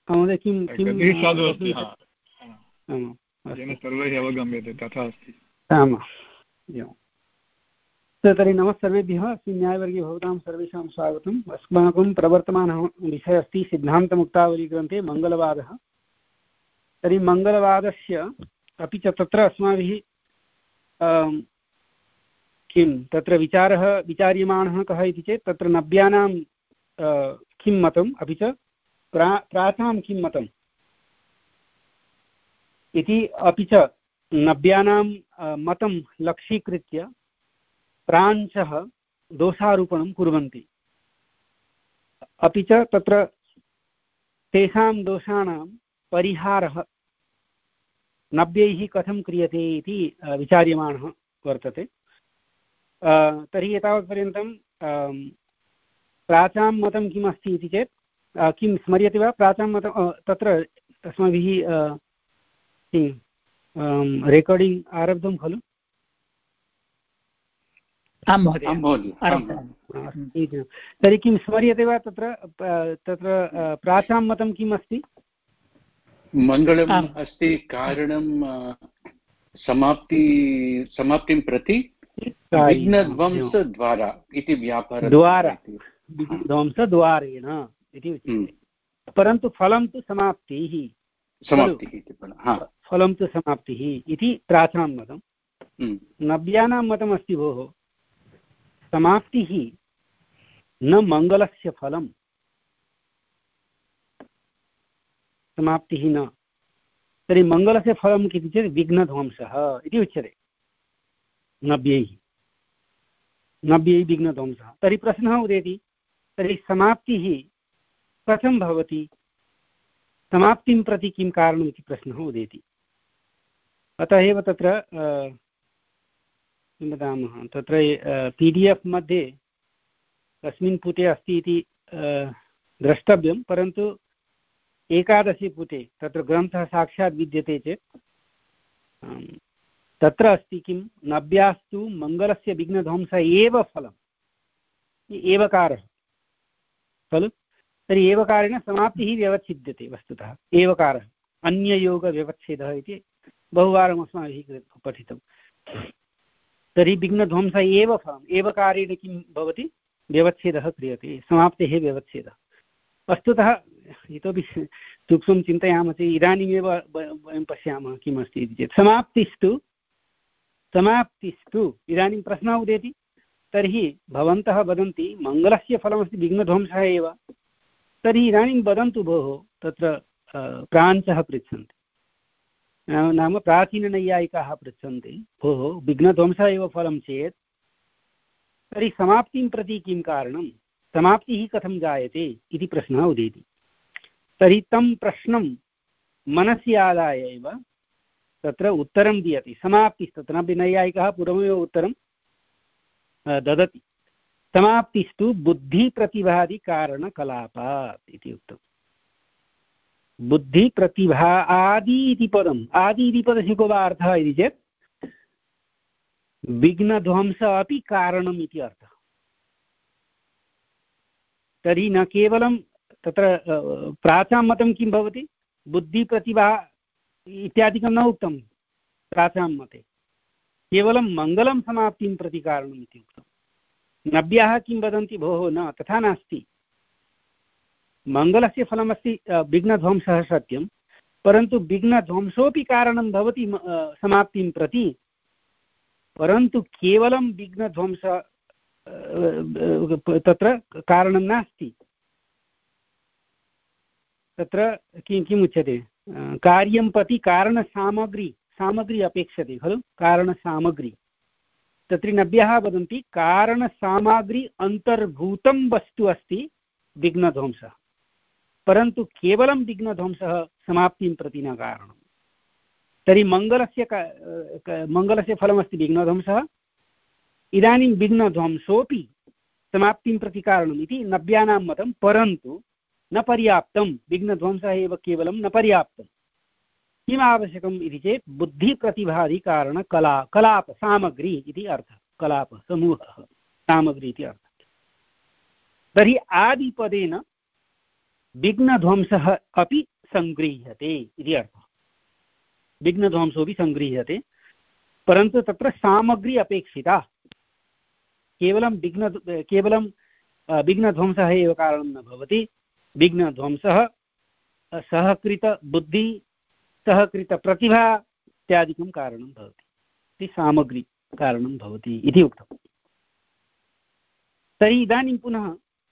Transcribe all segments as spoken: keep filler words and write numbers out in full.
महोदय किं किं साधु अस्ति सर्वैः अवगम्यते तथा अस्ति। आमां तर्हि नमः सर्वेभ्यः। अस्मिन् न्यायवर्गे भवतां सर्वेषां स्वागतम्। अस्माकं प्रवर्तमानः विषयः अस्ति सिद्धान्तमुक्तावलीग्रन्थे मङ्गलवादः। तर्हि मङ्गलवादस्य अपि च तत्र अस्माभिः किं तत्र विचारः विचार्यमाणः कः इति चेत् तत्र नव्यानां किं मतम् अपि च प्रा प्राचां किं मतम् इति अपि च नव्यानां मतं लक्ष्यीकृत्य प्रांशः दोषारोपणं कुर्वन्ति। अपि च तत्र तेषां दोषाणां परिहारः नव्यैः कथं क्रियते इति विचार्यमाणः वर्तते। तर्हि एतावत्पर्यन्तं प्राचां मतं किम् अस्ति इति चेत् किं स्मर्यते वा? प्राचां मतं तत्र अस्माभिः किं रेकार्डिङ्ग् आरब्धं खलु? आं महोदय। तर्हि किं स्मर्यते वा? तत्र तत्र प्राचां मतं किम् अस्ति? मङ्गलम् अस्ति कारणं समाप्ति समाप्तिं प्रति विघ्नध्वंसद्वारा इति व्यापारद्वारा ध्वंसद्वारेण इति उच्यते। परन्तु फलं तु समाप्तिः समाप्तिः फलं तु समाप्तिः इति प्राचां मतं। नव्यानां मतमस्ति भोः समाप्तिः न मङ्गलस्य फलं, समाप्तिः न। तर्हि मङ्गलस्य फलं इति चेत् विघ्नध्वंसः इति उच्यते नव्यैः नव्यैः विघ्नध्वंसः। तर्हि प्रश्नः उदेति तर्हि समाप्तिः कथं भवति, समाप्तिं प्रति किं कारणम् इति प्रश्नः उदेति। अतः एव तत्र किं वदामः तत्र पी डि एफ् मध्ये कस्मिन् पुटे अस्ति इति द्रष्टव्यं, परन्तु एकादशे पुटे तत्र ग्रन्थः साक्षात् विद्यते चेत् तत्र अस्ति किं नव्यास्तु मङ्गलस्य विघ्नध्वंस एव फलम् एवकारः खलु। तर्हि एवकारेण समाप्तिः व्यवच्छिद्यते वस्तुतः एवकारः अन्ययोगव्यवच्छेदः इति बहुवारम् अस्माभिः पठितम्। तर्हि विघ्नध्वंस एव फलम् एवकारेण किं भवति व्यवच्छेदः क्रियते, समाप्तेः व्यवच्छेदः। वस्तुतः इतोपि सूक्ष्मं चिन्तयामः चेत् इदानीमेव वयं पश्यामः किमस्ति इति चेत् समाप्तिस्तु समाप्तिस्तु इदानीं प्रश्नः उदेति तर्हि भवन्तः वदन्ति मङ्गलस्य फलमस्ति विघ्नध्वंसः एव। तर्हि इदानीं वदन्तु भोः तत्र प्रांशः पृच्छन्ति, नाम प्राचीननैयायिकाः पृच्छन्ति भोः विघ्नध्वंसः एव फलं चेत् तर्हि समाप्तिं प्रति किं कारणं, समाप्तिः कथं जायते इति प्रश्नः उदेति। तर्हि तं प्रश्नं मनसि आदाय एव तत्र उत्तरं दीयते समाप्तिस्तत्र नैयायिकः पूर्वमेव उत्तरं ददति। समाप्तिस्तु बुद्धिप्रतिभादिकारणकलापात् इति उक्तम्। बुद्धिप्रतिभा आदि इति पदम् आदि इति पदस्य को वा अर्थः इति चेत् विघ्नध्वंस अपि कारणम् इति अर्थः। तर्हि न केवलं तत्र प्राचां मतं किं भवति बुद्धिप्रतिभा इत्यादिकं न उक्तं प्राचां मते, केवलं मङ्गलं समाप्तिं प्रति कारणम् इति उक्तं। नव्याः किं वदन्ति भोः न तथा नास्ति, मङ्गलस्य फलमस्ति विघ्नध्वंसः सत्यं, परन्तु विघ्नध्वंसोऽपि कारणं भवति समाप्तिं प्रति, परन्तु केवलं विघ्नध्वंस तत्र कारणं नास्ति। तत्र किं किम् उच्यते कार्यं प्रति कारणसामग्री सामग्री अपेक्षते खलु, कारणसामग्री। तत्र नव्याः वदन्ति कारणसामग्री अन्तर्भूतं वस्तु अस्ति विघ्नध्वंसः, परन्तु केवलं विघ्नध्वंसः समाप्तिं प्रति न कारणं। तर्हि मङ्गलस्य मङ्गलस्य फलमस्ति विघ्नध्वंसः, इदानीं विघ्नध्वंसोऽपि समाप्तिं प्रति कारणम् इति नव्यानां मतं, परन्तु न पर्याप्तं, विघ्नध्वंसः एव केवलं न पर्याप्तं। किम् आवश्यकम् इति चेत् बुद्धिप्रतिभादिकारणकला कलाप सामग्री इति अर्थः, कलाप समूहः सामग्री इति अर्थः। तर्हि आदिपदेन विघ्नध्वंसः अपि सङ्गृह्यते इति अर्थः। विघ्नध्वंसोऽपि सङ्गृह्यते, परन्तु तत्र सामग्री अपेक्षिता। केवलं विघ्न केवलं विघ्नध्वंसः एव कारणं न भवति। विघ्नध्वंसः सहकृतबुद्धि सहकृतप्रतिभा इत्यादिकं कारणं भवति, इति सामग्री कारणं भवति इति उक्तम्। तर्हि इदानीं पुनः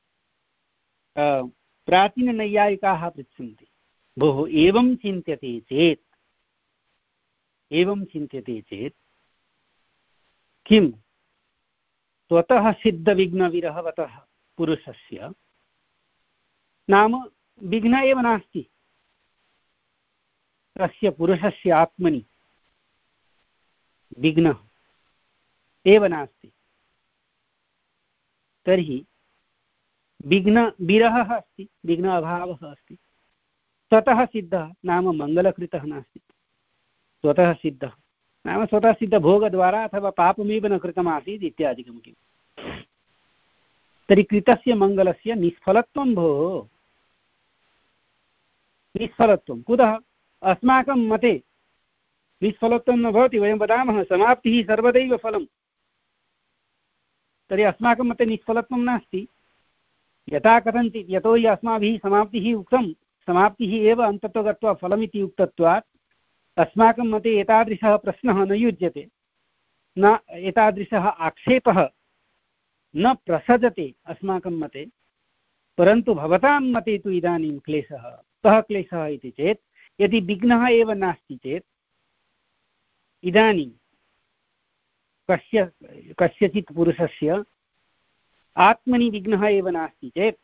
प्राचीननैयायिकाः पृच्छन्ति, भोः एवं चिन्त्यते चेत् एवं चिन्त्यते चेत् किं स्वतः सिद्धविघ्नविरहवतः पुरुषस्य, नाम विघ्न एव नास्ति तस्य पुरुषस्य आत्मनि, विघ्नः एव नास्ति, तर्हि विघ्नविरहः अस्ति, विघ्न अभावः अस्ति, स्वतः सिद्धः नाम मङ्गलकृतः नास्ति, स्वतः सिद्धः नाम स्वतः सिद्धभोगद्वारा अथवा पापमेव न कृतमासीत् इत्यादिकं किम्। तर्हि कृतस्य मङ्गलस्य निष्फलत्वं भोः, निष्फलत्वं कुतः? अस्माकं मते निष्फलत्वं न भवति। वयं वदामः समाप्तिः सर्वदैव फलं, तर्हि अस्माकं मते निष्फलत्वं नास्ति। यथा कथञ्चित् यतोहि अस्माभिः समाप्तिः उक्तं, समाप्तिः एव अन्ततो गत्वा फलमिति उक्तत्वात् अस्माकं मते एतादृशः प्रश्नः न युज्यते, न एतादृशः आक्षेपः न प्रसजते अस्माकं मते। परन्तु भवतां मते तु इदानीं क्लेशः। कः क्लेशः इति चेत्, यदि विघ्नः एव नास्ति चेत् इदानीं कस्य कस्यचित् पुरुषस्य आत्मनि विघ्नः एव नास्ति चेत्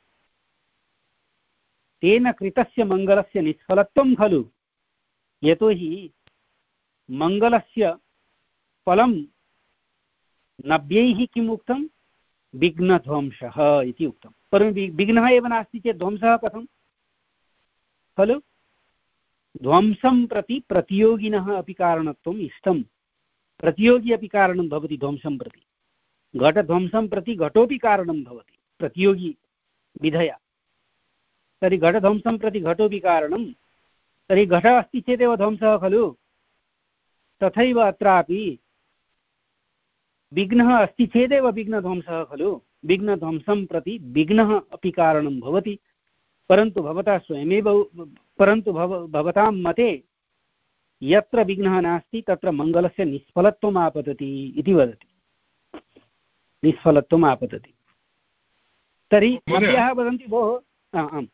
तेन कृतस्य मङ्गलस्य निष्फलत्वं खलु। यतोहि मङ्गलस्य फलं नव्यैः किम् उक्तं? विघ्नध्वंसः इति उक्तं। परन्तु विघ्नः एव नास्ति चेत् ध्वंसः कथं खलु? ध्वंसं प्रति प्रतियोगिनः अपि कारणत्वम् इष्टं। प्रतियोगी अपि कारणं भवति ध्वंसं प्रति, घटध्वंसं प्रति घटोपि कारणं भवति प्रतियोगी विधया। तर्हि घटध्वंसं प्रति घटोपि कारणं, तर्हि घटः अस्ति चेदेव ध्वंसः खलु। तथैव अत्रापि विघ्नः अस्ति चेदेव विघ्नध्वंसः खलु। विघ्नध्वंसं प्रति विघ्नः अपि कारणं भवति, परन्तु भवता स्वयमेव परन्तु भव भवतां मते यत्र विघ्नः नास्ति तत्र मङ्गलस्य निष्फलत्वम् आपतति इति वदति, निष्फलत्वम् आपतति। तर्हि नव्याः वदन्ति भोः आम्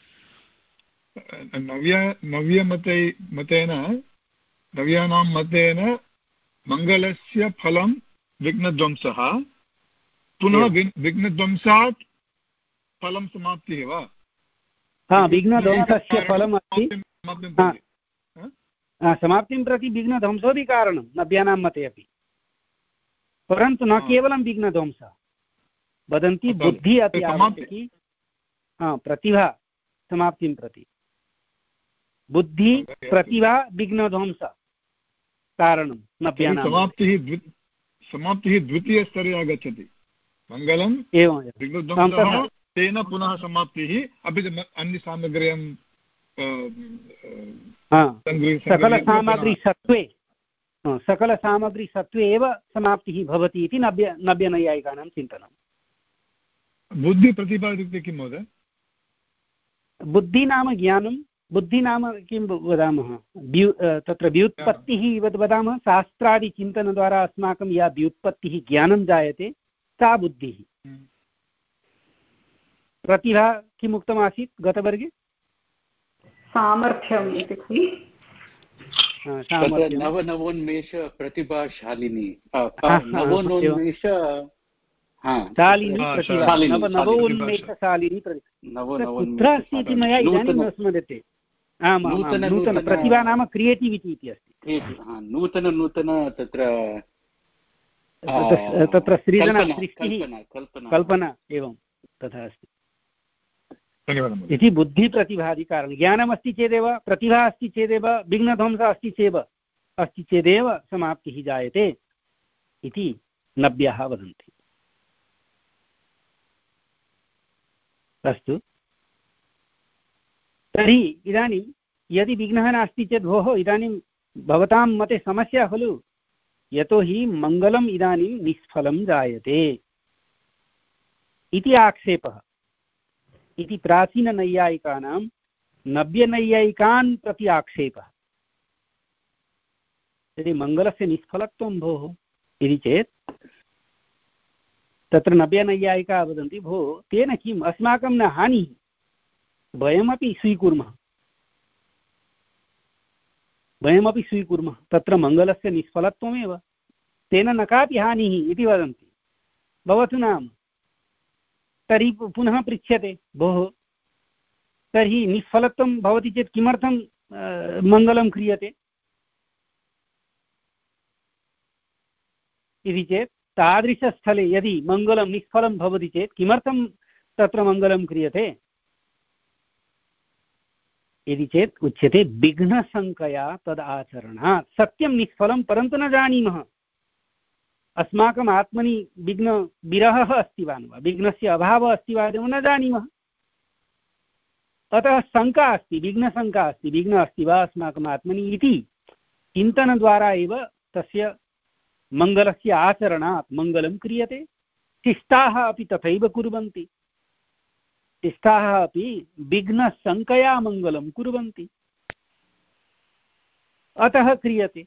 नव्य नव्यमते मतेन नव्यानां मतेन मङ्गलस्य फलं विघ्नध्वंसः, पुनः विघ्नध्वंसात् फलं समाप्तिः वा? हा, विघ्नध्वंसस्य फलम् अस्ति, समाप्तिं प्रति विघ्नध्वंसोऽपि कारणं नव्यानां मते अपि। परन्तु न केवलं विघ्नध्वंसः, वदन्ति बुद्धिः अपि आवश्यकी, प्रतिभा समाप्तिं प्रति। बुद्धि प्रतिभा विघ्नध्वंस कारणं नव्यानां। समाप्तिः समाप्तिः द्वितीयस्तरे आगच्छति। मङ्गलं एवं विघ्नध्वंसः, तेन पुनः समाप्तिः, अपि च अन्यसामग्र्यं सकलसामग्रीसत्त्वे सकलसामग्रीसत्त्वे एव समाप्तिः भवति इति नव्य नव्यनैयायिकानां चिन्तनं। बुद्धिप्रतिभा इत्युक्ते किं महोदय? बुद्धि नाम ज्ञानं, बुद्धि नाम किं वदामः, व्यु तत्र व्युत्पत्तिः वद् वदामः। शास्त्रादिचिन्तनद्वारा अस्माकं या व्युत्पत्तिः ज्ञानं जायते सा बुद्धिः। प्रतिभा किम् उक्तमासीत् गतवर्गे? सामर्थ्यम् इति खलु। नवनवोन्मेष प्रतिभाशालिनी, नवोन्मेष नवोन्मेषशालिनी कुत्र अस्ति इति मया इदानीं न स्मर्यते। आम् आम्, नूतनप्रतिभा नाम क्रियेटिविटि इति अस्ति। नूतन नूतन तत्र तत्र सृजना, सृष्टिः, कल्पना, एवं तथा अस्ति इति बुद्धिप्रतिभादिकारणं। ज्ञानमस्ति चेदेव, प्रतिभा अस्ति चेदेव, विघ्नध्वंसः अस्ति चेदेव अस्ति चेदेव समाप्तिः जायते इति नव्याः वदन्ति। अस्तु, तर्हि इदानीं यदि विघ्नः नास्ति चेत् भोः इदानीं भवतां मते समस्या खलु, यतोहि मङ्गलम् इदानीं निष्फलं जायते इति आक्षेपः। इति प्राचीननैयायिकानां नव्यनैयायिकान् प्रति आक्षेपः। यदि मङ्गलस्य निष्फलत्वं भोः इति चेत् तत्र नव्यनैयायिकाः वदन्ति भोः तेन किम्, अस्माकं न हानिः, वयमपि स्वीकुर्मः वयमपि स्वीकुर्मः तत्र मङ्गलस्य निष्फलत्वमेव, तेन न कापि हानिः इति वदन्ति। भवतु नाम, तर्हि पुनः पृच्छ्यते भोः तर्हि निष्फलत्वं भवति चेत् किमर्थं मङ्गलं क्रियते इति चेत्, तादृशस्थले यदि मङ्गलं निष्फलं भवति चेत् किमर्थं तत्र मङ्गलं क्रियते इति चेत् उच्यते विघ्नशङ्कया तद् आचरणात्। सत्यं निष्फलं परन्तु न जानीमः, अस्माकम् आत्मनि विघ्नविरहः अस्ति वा न वा, विघ्नस्य अभावः अस्ति वा न जानीमः, अतः शङ्का अस्ति, विघ्नशङ्का अस्ति, विघ्नः अस्ति वा अस्माकम् आत्मनि इति चिन्तनद्वारा एव तस्य मङ्गलस्य आचरणात् मङ्गलं क्रियते। शिष्टाः अपि तथैव कुर्वन्ति, शिष्टाः अपि विघ्नशङ्कया मङ्गलं कुर्वन्ति, अतः क्रियते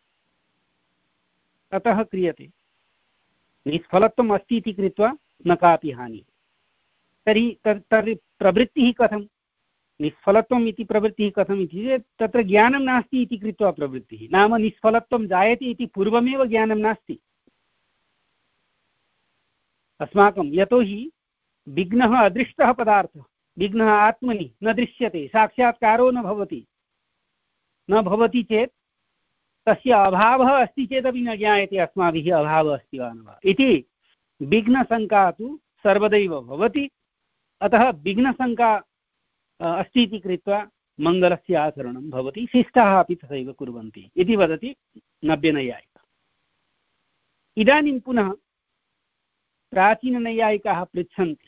अतः क्रियते निष्फलत्वम् अस्ति इति कृत्वा न कापि हानिः। तर्हि तर्हि प्रवृत्तिः कथं, निष्फलत्वम् इति प्रवृत्तिः कथम् इति चेत् तत्र ज्ञानं नास्ति इति कृत्वा प्रवृत्तिः, नाम निष्फलत्वं जायते इति पूर्वमेव ज्ञानं नास्ति अस्माकं, यतोहि विघ्नः अदृष्टः पदार्थः, विघ्नः आत्मनि न दृश्यते, साक्षात्कारो न भवति न भवति चेत् तस्य अभावः अस्ति चेदपि न ज्ञायते अस्माभिः अभावः अस्ति वा न वा इति विघ्नशङ्का तु सर्वदैव भवति। अतः विघ्नशङ्का अस्ति इति कृत्वा मङ्गलस्य आचरणं भवति, शिष्टाः अपि तथैव कुर्वन्ति इति वदति नव्यनैयायिकः। इदानीं पुनः प्राचीननैयायिकाः पृच्छन्ति,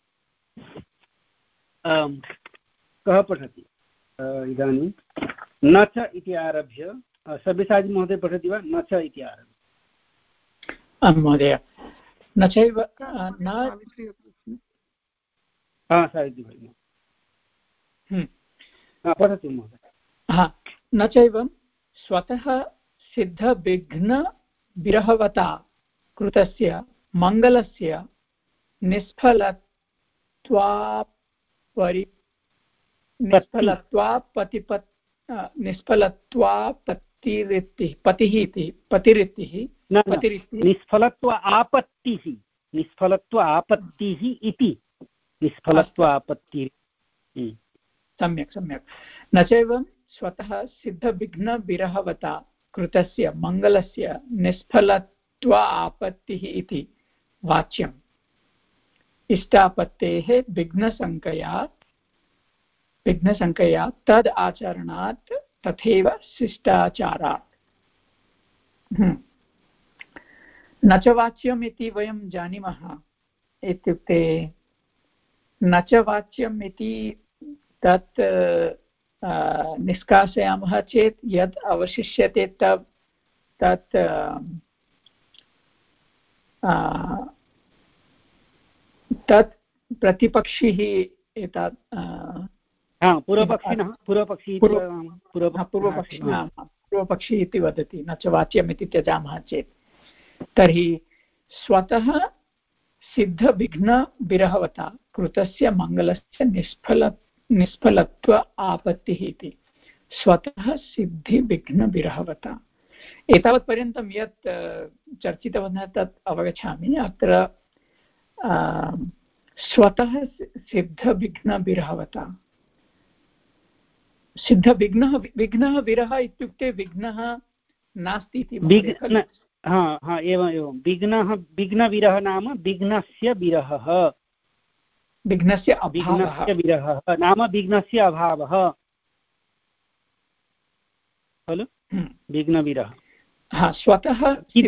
कः पठति इदानीं, न च इति आरभ्य, सव्यसाची महोदय पठति वा, न च इति आरभ्य। आं महोदय, न चैव न हा सावित्री भगिनी पठतु महोदय। हा, न चैव स्वतः सिद्धविघ्नविरहवता कृतस्य मङ्गलस्य निष्फलत्वापरि निष्फलत्वापतिपत् निष्फलत्वापत्तिरितिः पतिः इति पतिरितिः निष्फलत्व आपत्तिः निष्फलत्व आपत्तिः इति निष्फलत्व आपत्तिः। सम्यक् सम्यक्। न चैव स्वतः सिद्धविघ्नविरहवता कृतस्य मङ्गलस्य निष्फलत्व आपत्तिः इति वाच्यम् इष्टापत्तेः विघ्नशङ्कया विघ्नशङ्कया तद् आचरणात् तथैव शिष्टाचारात्। न च वाच्यम् इति वयं जानीमः, इत्युक्ते न च वाच्यम् इति तत् निष्कासयामः चेत् यत् अवशिष्यते तत् तत् तत् प्रतिपक्षिः एतत् पूर्वपक्षिणः पूर्वपक्षी पूर्वपक्षिणः पूर्वपक्षी इति वदति। न च वाच्यम् इति त्यजामः चेत् तर्हि स्वतः सिद्धविघ्नविरहवता कृतस्य मङ्गलस्य निष्फल निष्फलत्व आपत्तिः इति स्वतः सिद्धिविघ्नविरहवता। एतावत्पर्यन्तं यत् चर्चितवन्तः तत् अवगच्छामि। अत्र स्वतः सिद्धविघ्नविरहवता, सिद्धविघ्नः विघ्नः विरह इत्युक्ते विघ्नः नास्ति इति। हा हा एवम् एवं विघ्नः विघ्नविरहः नाम विघ्नस्य विरहः, विघ्नस्य विघ्नस्य विरहः नाम विघ्नस्य अभावः खलु विघ्नविरहः। हा, स्वतः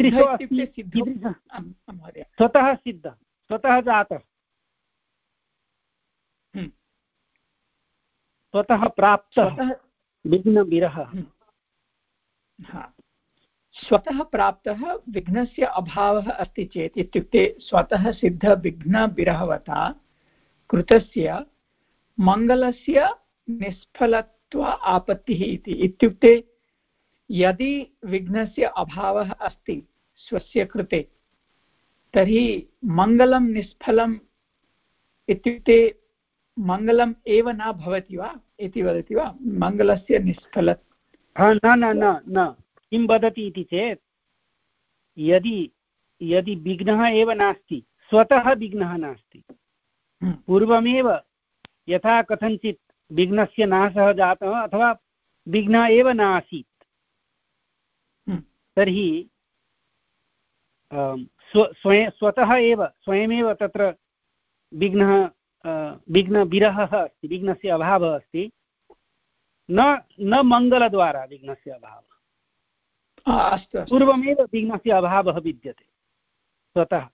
स्वतः सिद्ध स्वतः जातः स्वतः प्राप्तः विघ्नविरहः। स्वतः प्राप्तः विघ्नस्य अभावः अस्ति चेत् इत्युक्ते स्वतः सिद्धविघ्नविरहवता कृतस्य मङ्गलस्य निष्फलत्व आपत्तिः इति। इत्युक्ते यदि विघ्नस्य अभावः अस्ति स्वस्य कृते तर्हि मङ्गलं निष्फलम् इत्युक्ते मङ्गलम् एव न भवति वा इति वदति वा? मङ्गलस्य निष्फल न न न न किं वदति इति चेत् यदि यदि विघ्नः एव नास्ति, स्वतः विघ्नः नास्ति, पूर्वमेव यथा कथञ्चित् विघ्नस्य नाशः जातः अथवा विघ्नः एव न आसीत्, तर्हि स्व स्वयं स्वतः एव स्वयमेव तत्र विघ्नः विघ्नविरहः अस्ति, विघ्नस्य अभावः अस्ति, न न मङ्गलद्वारा विघ्नस्य अभावः। अस्तु, पूर्वमेव विघ्नस्य अभावः विद्यते स्वतः।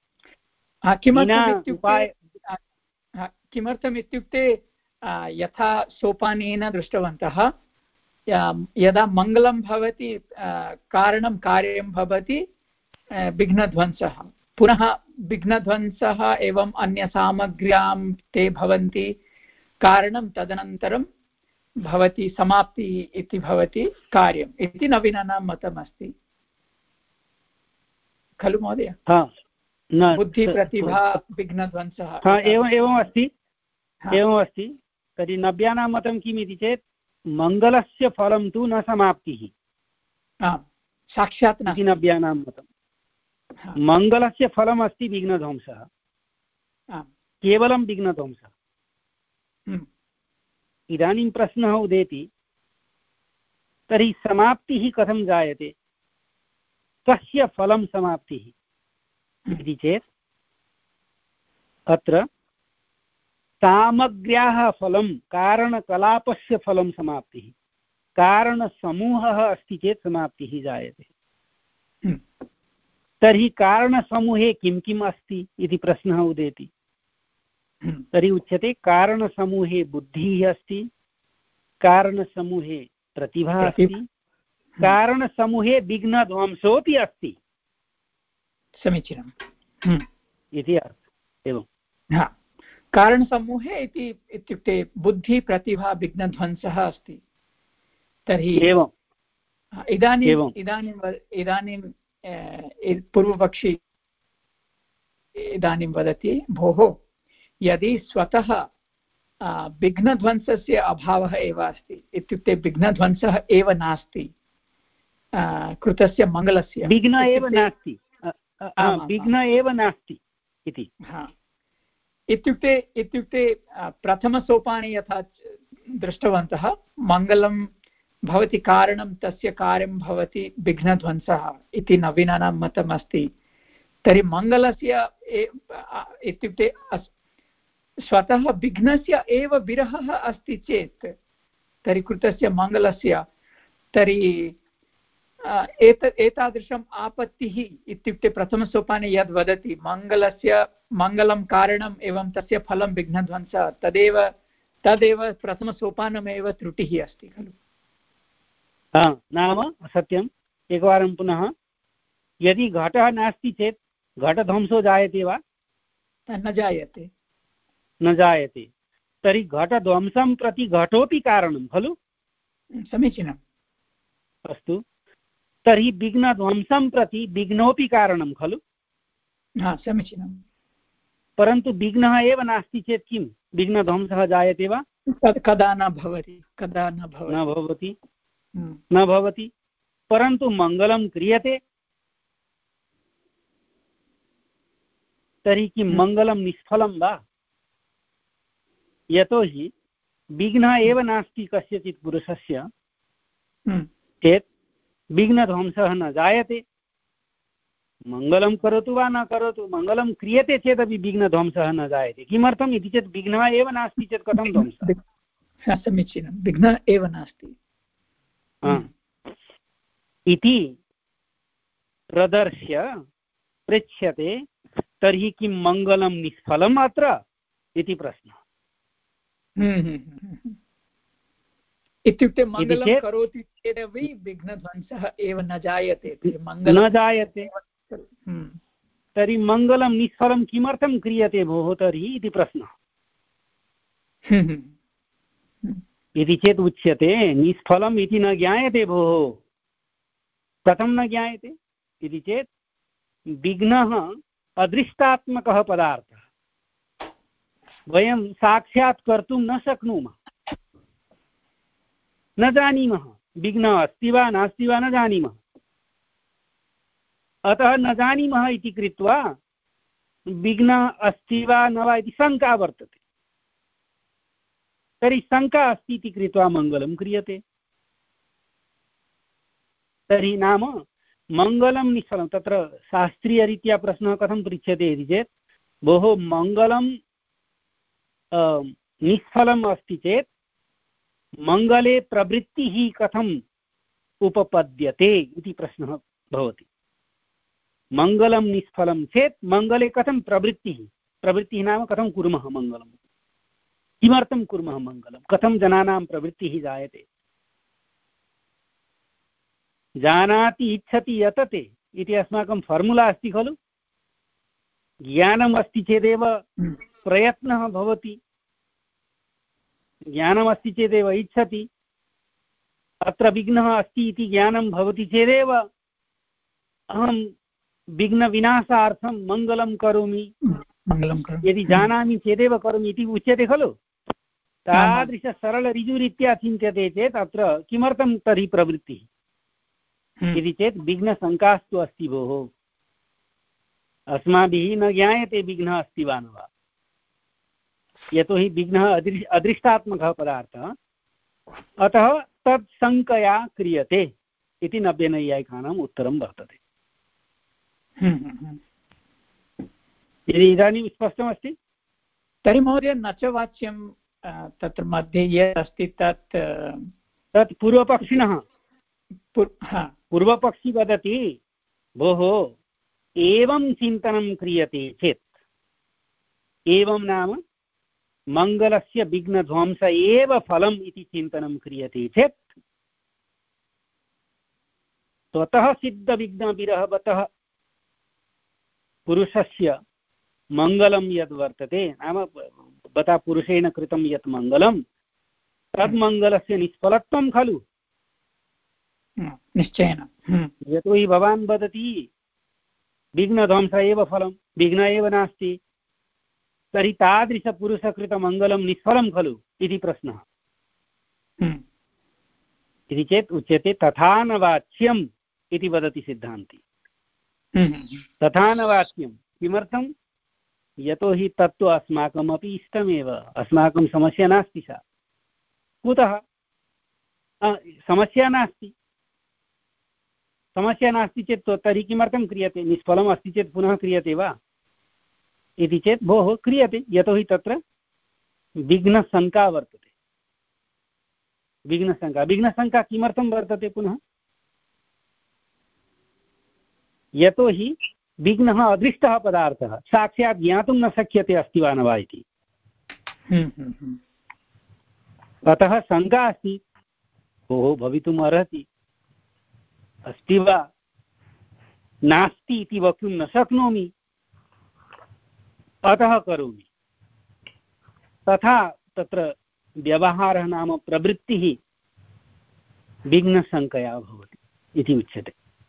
किमर्थम् इत्युक्ते यथा सोपानेन दृष्टवन्तः, यदा मङ्गलं भवति कारणं कार्यं भवति विघ्नध्वंसः, पुनः विघ्नध्वंसः एवम् अन्यसामग्र्यां ते भवन्ति कारणं, तदनन्तरं भवति समाप्तिः इति भवति कार्यम् इति नवीनानां मतमस्ति खलु महोदय? बुद्धिप्रतिभा विघ्नध्वंसः एवम् एवम् अस्ति एवम् अस्ति तर्हि नव्यानां मतं किम् इति चेत् मङ्गलस्य फलं तु न समाप्तिः, साक्षात् इति नव्यानां मतं। मङ्गलस्य फलमस्ति विघ्नध्वंसः, केवलं विघ्नध्वंसः। इदानीं प्रश्नः उदेति, तर्हि समाप्तिः कथं जायते, कस्य फलं समाप्तिः इति चेत् अत्र सामग्र्याः फलं कारणकलापस्य फलं समाप्तिः, कारणसमूहः अस्ति चेत् समाप्तिः जायते। तर्हि कारणसमूहे किं किम् अस्ति इति प्रश्नः उदेति। तर्हि उच्यते कारणसमूहे बुद्धिः अस्ति, कारणसमूहे प्रतिभा अस्ति, कारणसमूहे विघ्नध्वंसोऽपि अस्ति। समीचीनम् इति अर्थः। एवं कारणसमूहे इति इत्युक्ते बुद्धि प्रतिभा विघ्नध्वंसः अस्ति। तर्हि एवम् इदानीम् इदानीं इदानीं पूर्वपक्षी इदानीं वदति, भोः यदि स्वतः विघ्नध्वंसस्य अभावः एव अस्ति, इत्युक्ते विघ्नध्वंसः एव नास्ति कृतस्य मङ्गलस्य, विघ्न एव नास्ति, विघ्न एव नास्ति इति इत्युक्ते इत्युक्ते प्रथमसोपाने यथा दृष्टवन्तः, मङ्गलं भवति कारणं, तस्य कार्यं भवति विघ्नध्वंसः इति नवीनानां मतमस्ति। तर्हि मङ्गलस्य इत्युक्ते स्वतः विघ्नस्य एव विरहः अस्ति चेत् तर्हि कृतस्य मङ्गलस्य, तर्हि एत एतादृशम् आपत्तिः इत्युक्ते प्रथमसोपाने यद् वदति मङ्गलस्य मङ्गलं कारणम् एवं तस्य फलं विघ्नध्वंसः, तदेव तदेव प्रथमसोपानमेव त्रुटिः अस्ति खलु? नाम सत्यम्। एकवारं पुनः, यदि घटः नास्ति चेत् घटध्वंसो जायते वा? न जायते। न जायते। तर्हि घटध्वंसं प्रति घटोपि कारणं खलु? समीचीनम्। अस्तु, तर्हि विघ्नध्वंसं प्रति विघ्नोऽपि कारणं खलु? हा, समीचीनं। परन्तु विघ्नः एव नास्ति चेत् किं विघ्नध्वंसः जायते वा? कदा न भवति, कदा न भवति न भवति न भवति परन्तु मङ्गलं क्रियते, तर्हि किं मङ्गलं निष्फलं वा? यतोहि विघ्नः एव नास्ति कस्यचित् पुरुषस्य चेत् विघ्नध्वंसः न जायते। मङ्गलं करोतु वा न करोतु, मङ्गलं क्रियते चेदपि विघ्नध्वंसः न जायते। किमर्थम् इति चेत् विघ्नः एव नास्ति चेत् कथं ध्वंसः? समीचीनं, विघ्नः एव नास्ति इति प्रदर्श्य पृच्छ्यते, तर्हि किं मङ्गलं निष्फलम् अत्र इति प्रश्नः। इत्युक्ते मङ्गलं करोति चेदपि विघ्नध्वंसः एव न जायते न जायते तर्हि मङ्गलं निष्फलं किमर्थं क्रियते भोः तर्हि इति प्रश्नः इति चेत् उच्यते निष्फलम् इति न ज्ञायते भोः कथं न ज्ञायते इति चेत् विघ्नः अदृष्टात्मकः पदार्थः वयं साक्षात् कर्तुं न शक्नुमः न जानीमः विघ्नः अस्ति वा नास्ति वा न जानीमः अतः न जानीमः इति कृत्वा विघ्नः अस्ति वा न वा इति शङ्का वर्तते तर्हि शङ्का अस्ति इति कृत्वा मङ्गलं क्रियते तर्हि नाम मङ्गलं निष्फलं तत्र शास्त्रीयरीत्या प्रश्नः कथं पृच्छ्यते इति चेत् भोः मङ्गलं निष्फलम् अस्ति चेत् मङ्गले प्रवृत्तिः कथम् उपपद्यते इति प्रश्नः भवति मङ्गलं निष्फलं चेत् मङ्गले कथं प्रवृत्तिः प्रवृत्तिः नाम कथं कुर्मः मङ्गलं किमर्थं कुर्मः मङ्गलं कथं जनानां प्रवृत्तिः जायते जानाति इच्छति यतते इति अस्माकं फार्मुला अस्ति खलु ज्ञानम् अस्ति चेदेव प्रयत्नः भवति ज्ञानमस्ति चेदेव इच्छति अत्र विघ्नः अस्ति इति ज्ञानं भवति चेदेव अहं विघ्नविनाशार्थं मङ्गलं करोमि यदि जानामि चेदेव करोमि इति उच्यते खलु तादृशसरलऋजुरीत्या चिन्त्यते चेत् अत्र किमर्थं तर्हि प्रवृत्तिः इति चेत् विघ्नशङ्कास्तु अस्ति भोः अस्माभिः न ज्ञायते विघ्नः अस्ति वा न वा यतोहि विघ्नः अदृ अदृष्टात्मकः पदार्थः अतः तत् शङ्कया क्रियते इति नव्यनैयायिकानाम् उत्तरं वर्तते यदि इदानीं स्पष्टमस्ति तर्हि महोदय न च वाच्यं तत्र मध्ये यत् अस्ति तत् तत् पूर्वपक्षिणः पूर्वपक्षी वदति भोः एवं चिन्तनं क्रियते चेत् एवं नाम मङ्गलस्य विघ्नध्वंस एव फलम् इति चिन्तनं क्रियते चेत् स्वतः सिद्धविघ्नविरहवतः पुरुषस्य मङ्गलं यद् वर्तते नाम बता पुरुषेण कृतं यत् मङ्गलं तद्मङ्गलस्य निष्फलत्वं खलु निश्चयेन यतोहि भवान् वदति विघ्नध्वंस एव फलं विघ्न एव नास्ति तर्हि तादृशपुरुषकृतमङ्गलं निष्फलं खलु इति प्रश्नः इति चेत् उच्यते तथा न वाच्यम् इति वदति सिद्धान्ती तथा न वाच्यं किमर्थं यतोहि तत्तु अस्माकमपि इष्टमेव अस्माकं समस्या नास्ति सा कुतः समस्या नास्ति समस्या नास्ति चेत् तर्हि किमर्थं क्रियते निष्फलम् अस्ति चेत् पुनः क्रियते वा इति चेत् भोः क्रियते यतोहि तत्र विघ्नशङ्का वर्तते विघ्नशङ्का विघ्नशङ्का किमर्थं वर्तते पुनः यतोहि विघ्नः अदृष्टः पदार्थः साक्षात् ज्ञातुं न शक्यते अस्ति वा न वा इति अतः शङ्का अस्ति भोः भवितुम् अर्हति अस्ति वा नास्ति इति वक्तुं न शक्नोमि अतः करोमि तथा तत्र व्यवहारः नाम प्रवृत्तिः विघ्नशङ्कया भवति इति उच्यते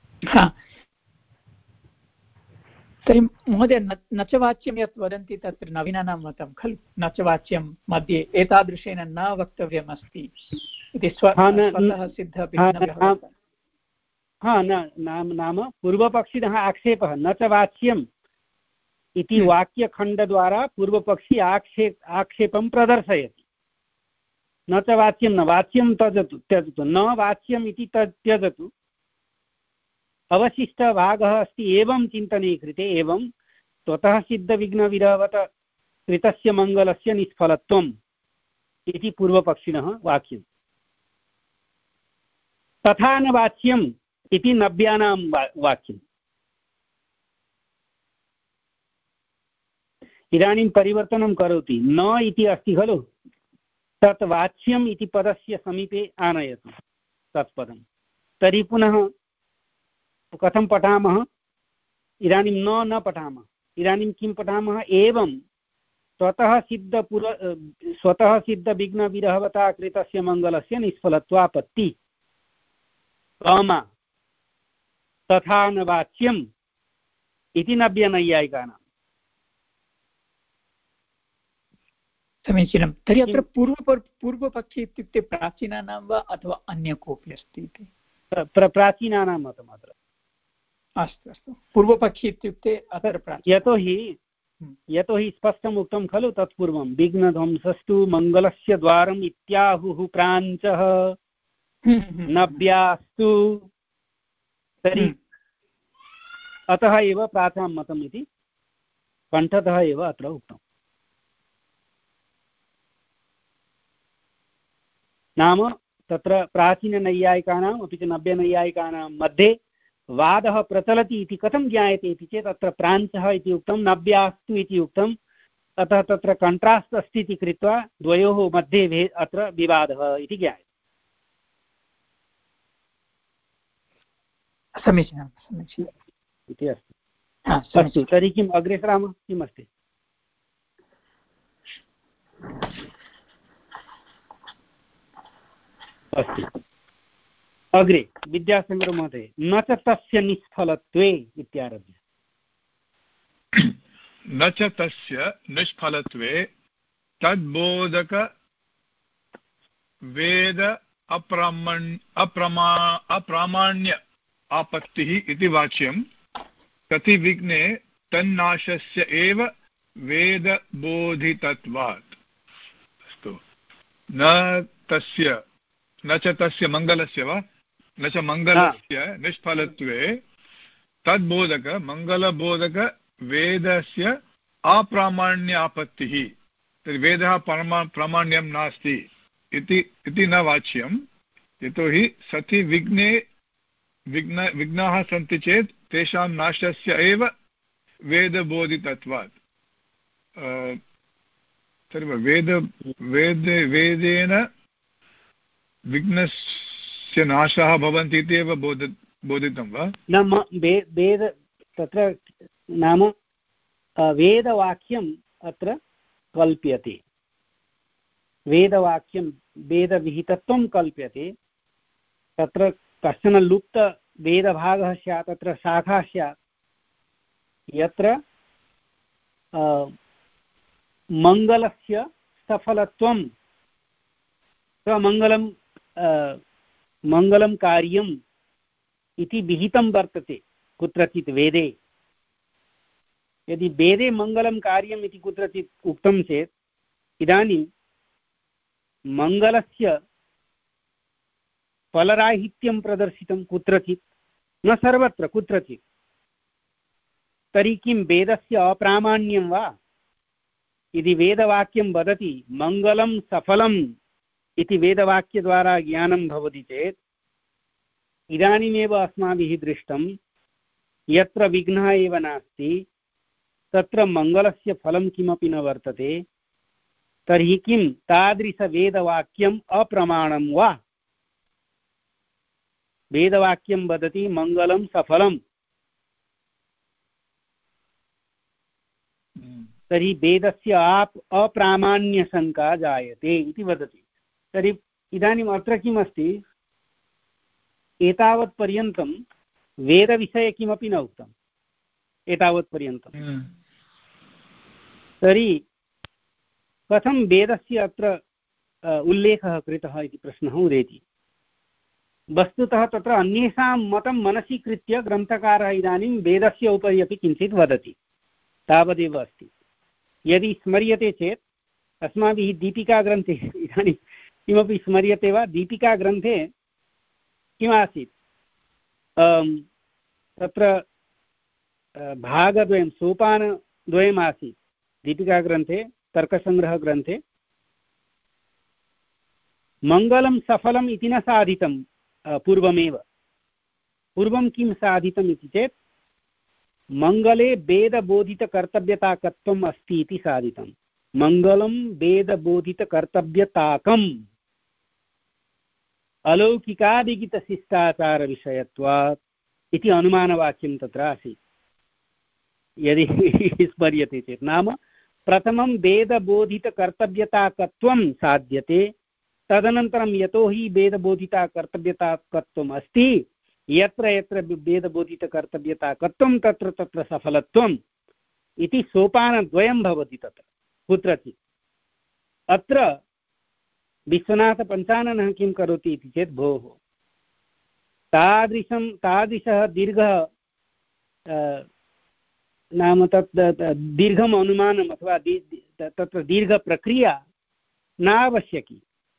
तर्हि महोदय न च वाच्यं यत् वदन्ति तत्र नवीनानां मतं खलु न च वाच्यं मध्ये एतादृशेन न वक्तव्यमस्ति इति स्वतः सिद्धः हा न नाम नाम पूर्वपक्षिणः आक्षेपः न च वाच्यम् इति वाक्यखण्डद्वारा पूर्वपक्षी आक्षेप आक्षेपं प्रदर्शयति न च वाच्यं न वाच्यं त्यजतु त्यजतु न वाच्यम् इति तत् त्यजतु अवशिष्टभागः अस्ति एवं चिन्तने कृते एवं स्वतः सिद्धविघ्नविरहवत कृतस्य मङ्गलस्य निष्फलत्वम् इति पूर्वपक्षिणः वाक्यं तथा न वाच्यम् इति नव्यानां वाक्यम् इदानीं परिवर्तनं करोति न इति अस्ति खलु तत् वाच्यम् इति पदस्य समीपे आनयतु तत्पदं। तर्हि पुनः कथं पठामः? इदानीं न न पठामः, इदानीं किं पठामः? एवं स्वतः सिद्ध पुर स्वतः सिद्ध विघ्न विरहवता कृतस्य मङ्गलस्य निष्फलत्वापत्ति कमा तथा न वाच्यम् इति नव्यनैयायिकानां। समीचीनं। तर्हि अत्र पूर्व पूर्वपक्षे इत्युक्ते प्राचीनानां वा अथवा अन्य कोऽपि अस्ति इति? प्राचीनानां मतम् अत्र। अस्तु अस्तु, पूर्वपक्षी इत्युक्ते अत्र यतोहि यतोहि स्पष्टम् उक्तं खलु तत्पूर्वं विघ्नध्वंसस्तु मङ्गलस्य द्वारम् इत्याहुः प्राञ्चः नव्यास्तु। तर्हि अतः एव प्राचां मतम् इति कण्ठतः एव अत्र उक्तम्। नाम तत्र प्राचीननैयायिकानाम् अपि च नव्यनैयायिकानां मध्ये वादः प्रचलति इति कथं ज्ञायते इति चेत् अत्र प्राञ्चः इति उक्तं, नव्यास्तु इति उक्तम्, अतः तत्र कण्ट्रास्ट् अस्ति इति कृत्वा द्वयोः मध्ये भे अत्र विवादः इति ज्ञायते। समीचीनं समीचीनम् इति अस्ति। अस्तु, तर्हि किम् अग्रे सरामः? किम् अस्ति? अस्तु, अग्रे विद्यासागर महोदय, न च तस्य निष्फलत्वे इत्यारभ्य। न च तस्य निष्फलत्वे तद्बोधक वेद अप्रामाण्य अप्रमा अप्रामाण्य आपत्तिः इति वाच्यं कति विघ्ने तन्नाशस्य एव वेदबोधितत्वात्। अस्तु, न तस्य न च तस्य मङ्गलस्य वा न च मङ्गलस्य निष्फलत्वे तद्बोधक मङ्गलबोधक वेदस्य अप्रामाण्य आपत्तिः। तर्हि वेदः परमा प्रामाण्यं नास्ति इति इति न वाच्यं, यतोहि सति विघ्ने विघ्न विघ्नाः सन्ति चेत् तेषां नाशस्य एव वेदबोधितत्वात्। तर्हि वेद वेद वेदेन विघ्नस्य नाशः भवन्ति इति एव बोध बोधितं वा? न, वेद तत्र नाम वेदवाक्यम् अत्र कल्प्यते, वेदवाक्यं वेदविहितत्वं कल्प्यते। तत्र कश्चन लुप्तवेदभागः स्यात्, तत्र शाखा स्यात्, यत्र मङ्गलस्य सफलत्वं मङ्गलं मङ्गलं कार्यम् इति विहितं वर्तते कुत्रचित् वेदे। यदि वेदे मङ्गलं कार्यम् इति कुत्रचित् उक्तं चेत् इदानीं मङ्गलस्य फलराहित्यं प्रदर्शितं कुत्रचित्, न सर्वत्र, कुत्रचित्। तर्हि किं वेदस्य अप्रामाण्यं वा? यदि वेदवाक्यं वदति मङ्गलं सफलम् इति वेदवाक्यद्वारा ज्ञानं भवति चेत् इदानीमेव अस्माभिः दृष्टं यत्र विघ्नः एव नास्ति तत्र मङ्गलस्य फलं किमपि न वर्तते। तर्हि किं तादृशवेदवाक्यम् अप्रमाणं वा? वेदवाक्यं वदति मङ्गलं सफलम्, तर्हि वेदस्य अप्रामाण्यशङ्का जायते इति वदति। तर्हि इदानीम् अत्र किमस्ति, एतावत्पर्यन्तं वेदविषये किमपि न उक्तम् एतावत्पर्यन्तं। तर्हि कथं वेदस्य अत्र उल्लेखः कृतः इति प्रश्नः उदेति। वस्तुतः तत्र अन्येषां मतं मनसि कृत्य ग्रन्थकारः इदानीं वेदस्य उपरि अपि किञ्चित् वदति, तावदेव अस्ति। यदि स्मर्यते चेत् अस्माभिः दीपिकाग्रन्थे इदानीं किमपि स्मर्यते वा? दीपिकाग्रन्थे किमासीत्? तत्र भागद्वयं सोपानद्वयम् आसीत् दीपिकाग्रन्थे, तर्कसङ्ग्रहग्रन्थे। मङ्गलं सफलम् इति न साधितं पूर्वमेव। पूर्वं किं साधितम् इति चेत् मङ्गले वेदबोधितकर्तव्यताकत्वम् अस्ति इति साधितम्। मङ्गलं वेदबोधितकर्तव्यताकम् अलौकिकादिगितशिष्टाचारविषयत्वात् इति अनुमानवाक्यं तत्र आसीत् यदि स्मर्यते चेत्। नाम प्रथमं वेदबोधितकर्तव्यताकत्वं साध्यते, तदनन्तरं यतो हि वेदबोधितकर्तव्यताकत्वम् अस्ति, यत्र यत्र वेदबोधितकर्तव्यताकत्वं तत्र तत्र सफलत्वम् इति सोपानद्वयं भवति तत्र कुत्रचित्। अत्र विश्वनाथपञ्चाननः किं करोति इति चेत् भोः तादृशं तादृशः दीर्घः नाम तत् दीर्घम् अनुमानम् अथवा तत्र दीर्घप्रक्रिया नावश्यकी।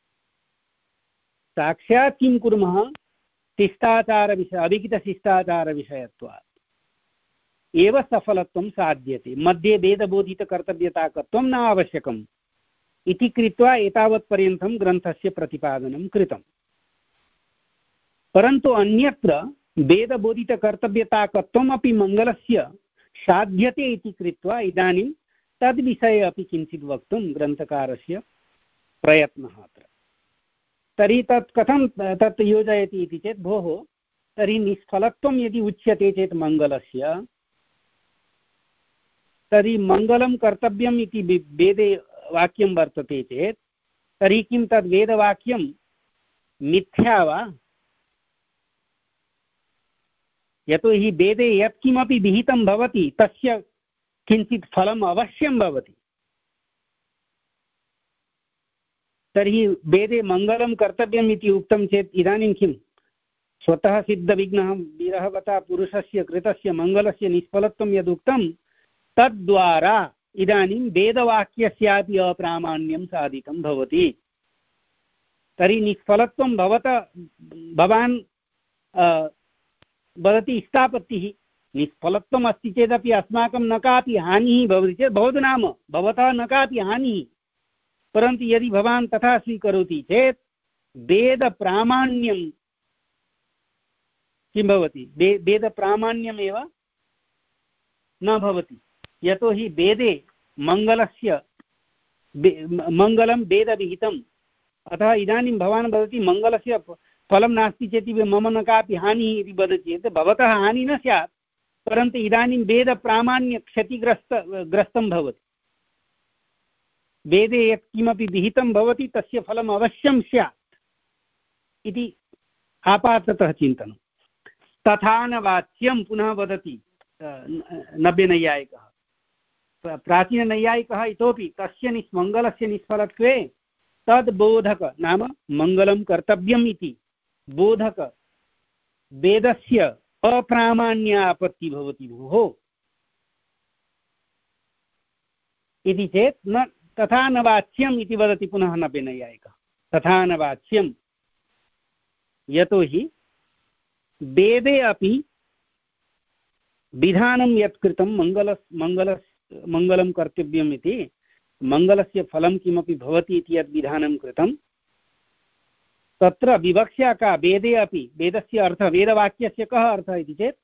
साक्षात् किं कुर्मः, शिष्टाचारविषय अभिहितशिष्टाचारविषयत्वात् एव सफलत्वं साध्यते, मध्ये वेदबोधितकर्तव्यताकत्वं न आवश्यकम् इति कृत्वा एतावत्पर्यन्तं ग्रन्थस्य प्रतिपादनं कृतम्। परन्तु अन्यत्र वेदबोधितकर्तव्यताकत्वमपि मङ्गलस्य साध्यते इति कृत्वा इदानीं तद्विषये अपि किञ्चित् वक्तुं ग्रन्थकारस्य प्रयत्नः अत्र। तर्हि तत् कथं तत् योजयति इति चेत् भोः तर्हि निष्फलत्वं यदि उच्यते चेत् मङ्गलस्य, तर्हि मङ्गलं कर्तव्यम् इति वेदे वाक्यं वर्तते चेत् तर्हि किं तद् वेदवाक्यं मिथ्या वा? यतो हि वेदे यत्किमपि विहितं भवति तस्य किञ्चित् फलम् अवश्यं भवति। तर्हि वेदे मङ्गलं कर्तव्यम् इति उक्तं चेत् इदानीं किं स्वतः सिद्धविघ्नः विरहवता पुरुषस्य कृतस्य मङ्गलस्य निष्फलत्वं यदुक्तं तद्द्वारा इदानीं वेदवाक्यस्यापि अप्रामाण्यं साधितं भवति। तर्हि निष्फलत्वं भवता भवान् वदति इष्टापत्तिः, निष्फलत्वम् अस्ति चेदपि अस्माकं न कापि हानिः भवति चेत् भवतु नाम भवतः न कापि हानिः। परन्तु यदि भवान् तथा स्वीकरोति चेत् वेदप्रामाण्यं किं भवति, वे वेदप्रामाण्यमेव न भवति। यतो हि वेदे मङ्गलस्य मङ्गलं वेदविहितम्, अतः इदानीं भवान् वदति मङ्गलस्य फलं नास्ति चेत् मम न कापि हानिः इति वदति चेत् भवतः हानिः न स्यात्, परन्तु इदानीं वेदप्रामाण्य क्षतिग्रस्त ग्रस्तं भवति। वेदे यत् किमपि विहितं भवति तस्य फलम् अवश्यं स्यात् इति आपाततः चिन्तनं। तथा न वाच्यं पुनः वदति नव्यनैयायिकः। प्राचीननैयायिकः इतोपि तस्य निस् मङ्गलस्य निष्फलत्वे तद्बोधक नाम मङ्गलं कर्तव्यम् इति बोधक वेदस्य अप्रामाण्य आपत्ति भवति भोः इति चेत् न तथा न वाच्यम् इति वदति पुनः नव्यनैयायिकः। तथा न वाच्यं यतो हि वेदे अपि विधानं यत् कृतं मङ्गल मङ्गल मङ्गलं कर्तव्यम् इति, मङ्गलस्य फलं किमपि भवति इति यद् विधानं कृतं तत्र विवक्षा का, वेदे अपि वेदस्य अर्थः वेदवाक्यस्य कः अर्थः इति चेत्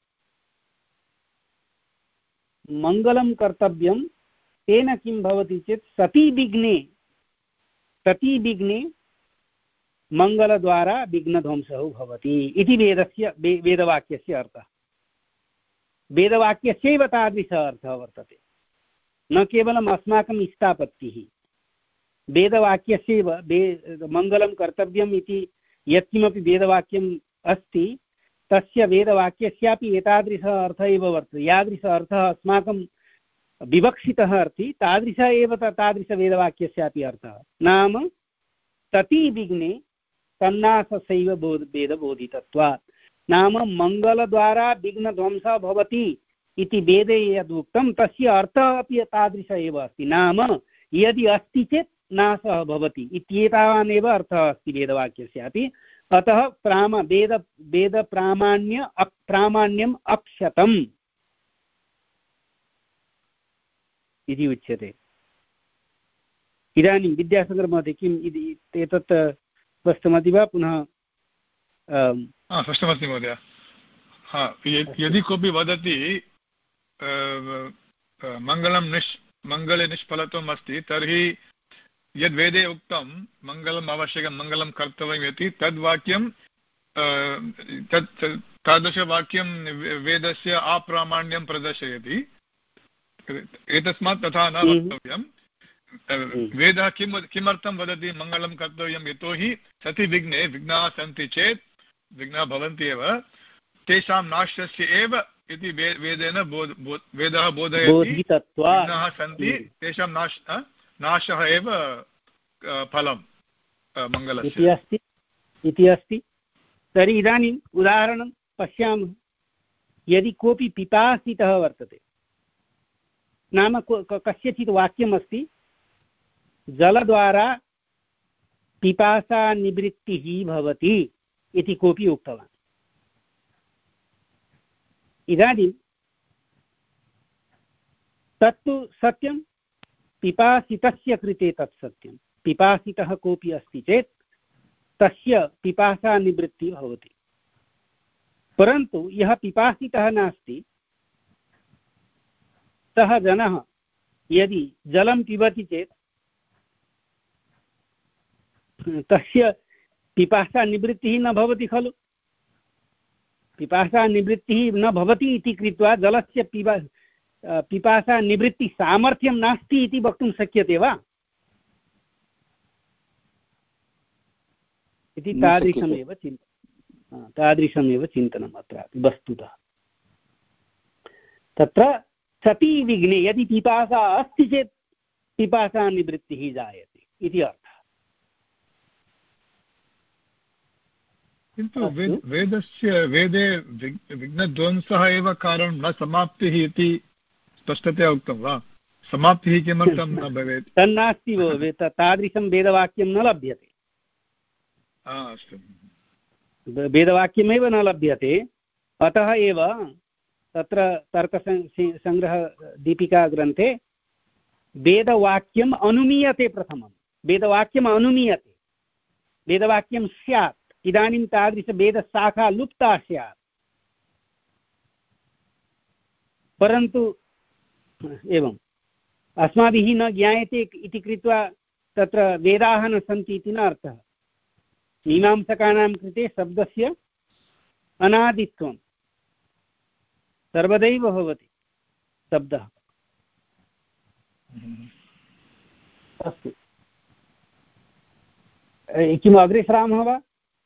मङ्गलं कर्तव्यं तेन किं भवति चेत् सती विघ्ने सती विघ्ने मङ्गलद्वारा विघ्नध्वंसः भवति इति वेदस्य वेदवाक्यस्य अर्थः। वेदवाक्यस्यैव तादृशः अर्थः वर्तते, न केवलम् अस्माकम् इष्टापत्तिः। वेदवाक्यस्यैव वे मङ्गलं कर्तव्यम् इति यत्किमपि वेदवाक्यम् अस्ति तस्य वेदवाक्यस्यापि एतादृशः अर्थः एव वर्तते। यादृशः अर्थः अस्माकं विवक्षितः अस्ति तादृशः एव तादृशवेदवाक्यस्यापि अर्थः। नाम तति विघ्ने तन्नाससैव बोध वेदबोधितत्वात्, नाम मङ्गलद्वारा विघ्नध्वंसः भवति इति वेदे यदुक्तं तस्य अर्थः अपि तादृशः एव अस्ति। नाम यदि अस्ति चेत् नाशः भवति इत्येतावानेव अर्थः अस्ति वेदवाक्यस्यापि। अतः प्राम वेद वेदप्रामाण्य अप्रामाण्यम् अक्षतम् इति उच्यते। इदानीं विद्यासागरमहोदय किम् इति एतत् स्पष्टमस्ति वा? पुनः स्पष्टमस्ति महोदय। यदि कोऽपि वदति मङ्गलं निष् मङ्गले निष्फलत्वम् अस्ति तर्हि यद् वेदे उक्तं मङ्गलम् आवश्यकं मङ्गलं कर्तव्यम् इति तद्वाक्यं तत् तादृशवाक्यं वेदस्य अप्रामाण्यं प्रदर्शयति। एतस्मात् तथा न वक्तव्यं। वेदः किं किमर्थं वदति मङ्गलं कर्तव्यं यतोहि सति विघ्ने विघ्नाः सन्ति चेत् विघ्नाः भवन्ति एव तेषां नाशस्य एव इति वेदेन वेदः बोधयति। विघ्नाः सन्ति तेषां नाश नाशः एव फलं मङ्गलस्य इति अस्ति। तर्हि इदानीम् उदाहरणं पश्यामः। यदि कोऽपि पिपासितः वर्तते नाम कस्यचित् वाक्यमस्ति जलद्वारा पिपासानिवृत्तिः भवति इति कोऽपि उक्तवान्। इदानीं तत्तु सत्यं पिपासितस्य कृते तत् सत्यं। पिपासितः कोऽपि अस्ति चेत् तस्य पिपासानिवृत्तिः भवति। परन्तु यः पिपासितः नास्ति सः जनः यदि जलं पिबति चेत् तस्य पिपासानिवृत्तिः न भवति खलु। पिपासानिवृत्तिः न भवति इति कृत्वा जलस्य पिबा पिपासानिवृत्तिसामर्थ्यं नास्ति इति वक्तुं शक्यते वा इति तादृशमेव चिन्तनं तादृशमेव चिन्तनम् अत्र वस्तुतः। तत्र सति विघ्ने यदि पिपासा अस्ति चेत् पिपासानिवृत्तिः जायते इति अर्थः। किन्तु वेदस्य वेदे विघ्नध्वंसः एव कारणं न समाप्तिः इति स्पष्टतया उक्तं वा? समाप्तिः किमर्थं न भवेत्? तन्नास्ति भो तादृशं वेदवाक्यं न लभ्यते। अस्तु वेदवाक्यमेव न लभ्यते। अतः एव तत्र तर्कसङ्ग्रहदीपिकाग्रन्थे वेदवाक्यम् अनुमीयते। प्रथमं वेदवाक्यम् अनुमीयते। वेदवाक्यं स्यात् इदानीं तादृशवेदशाखा लुप्ता स्यात्। परन्तु एवं अस्माभिः न ज्ञायते इति कृत्वा तत्र वेदाः न सन्ति इति न अर्थः। मीमांसकानां कृते शब्दस्य अनादित्वं सर्वदैव भवति शब्दः। अस्तु किम् अग्रे सरामः वा?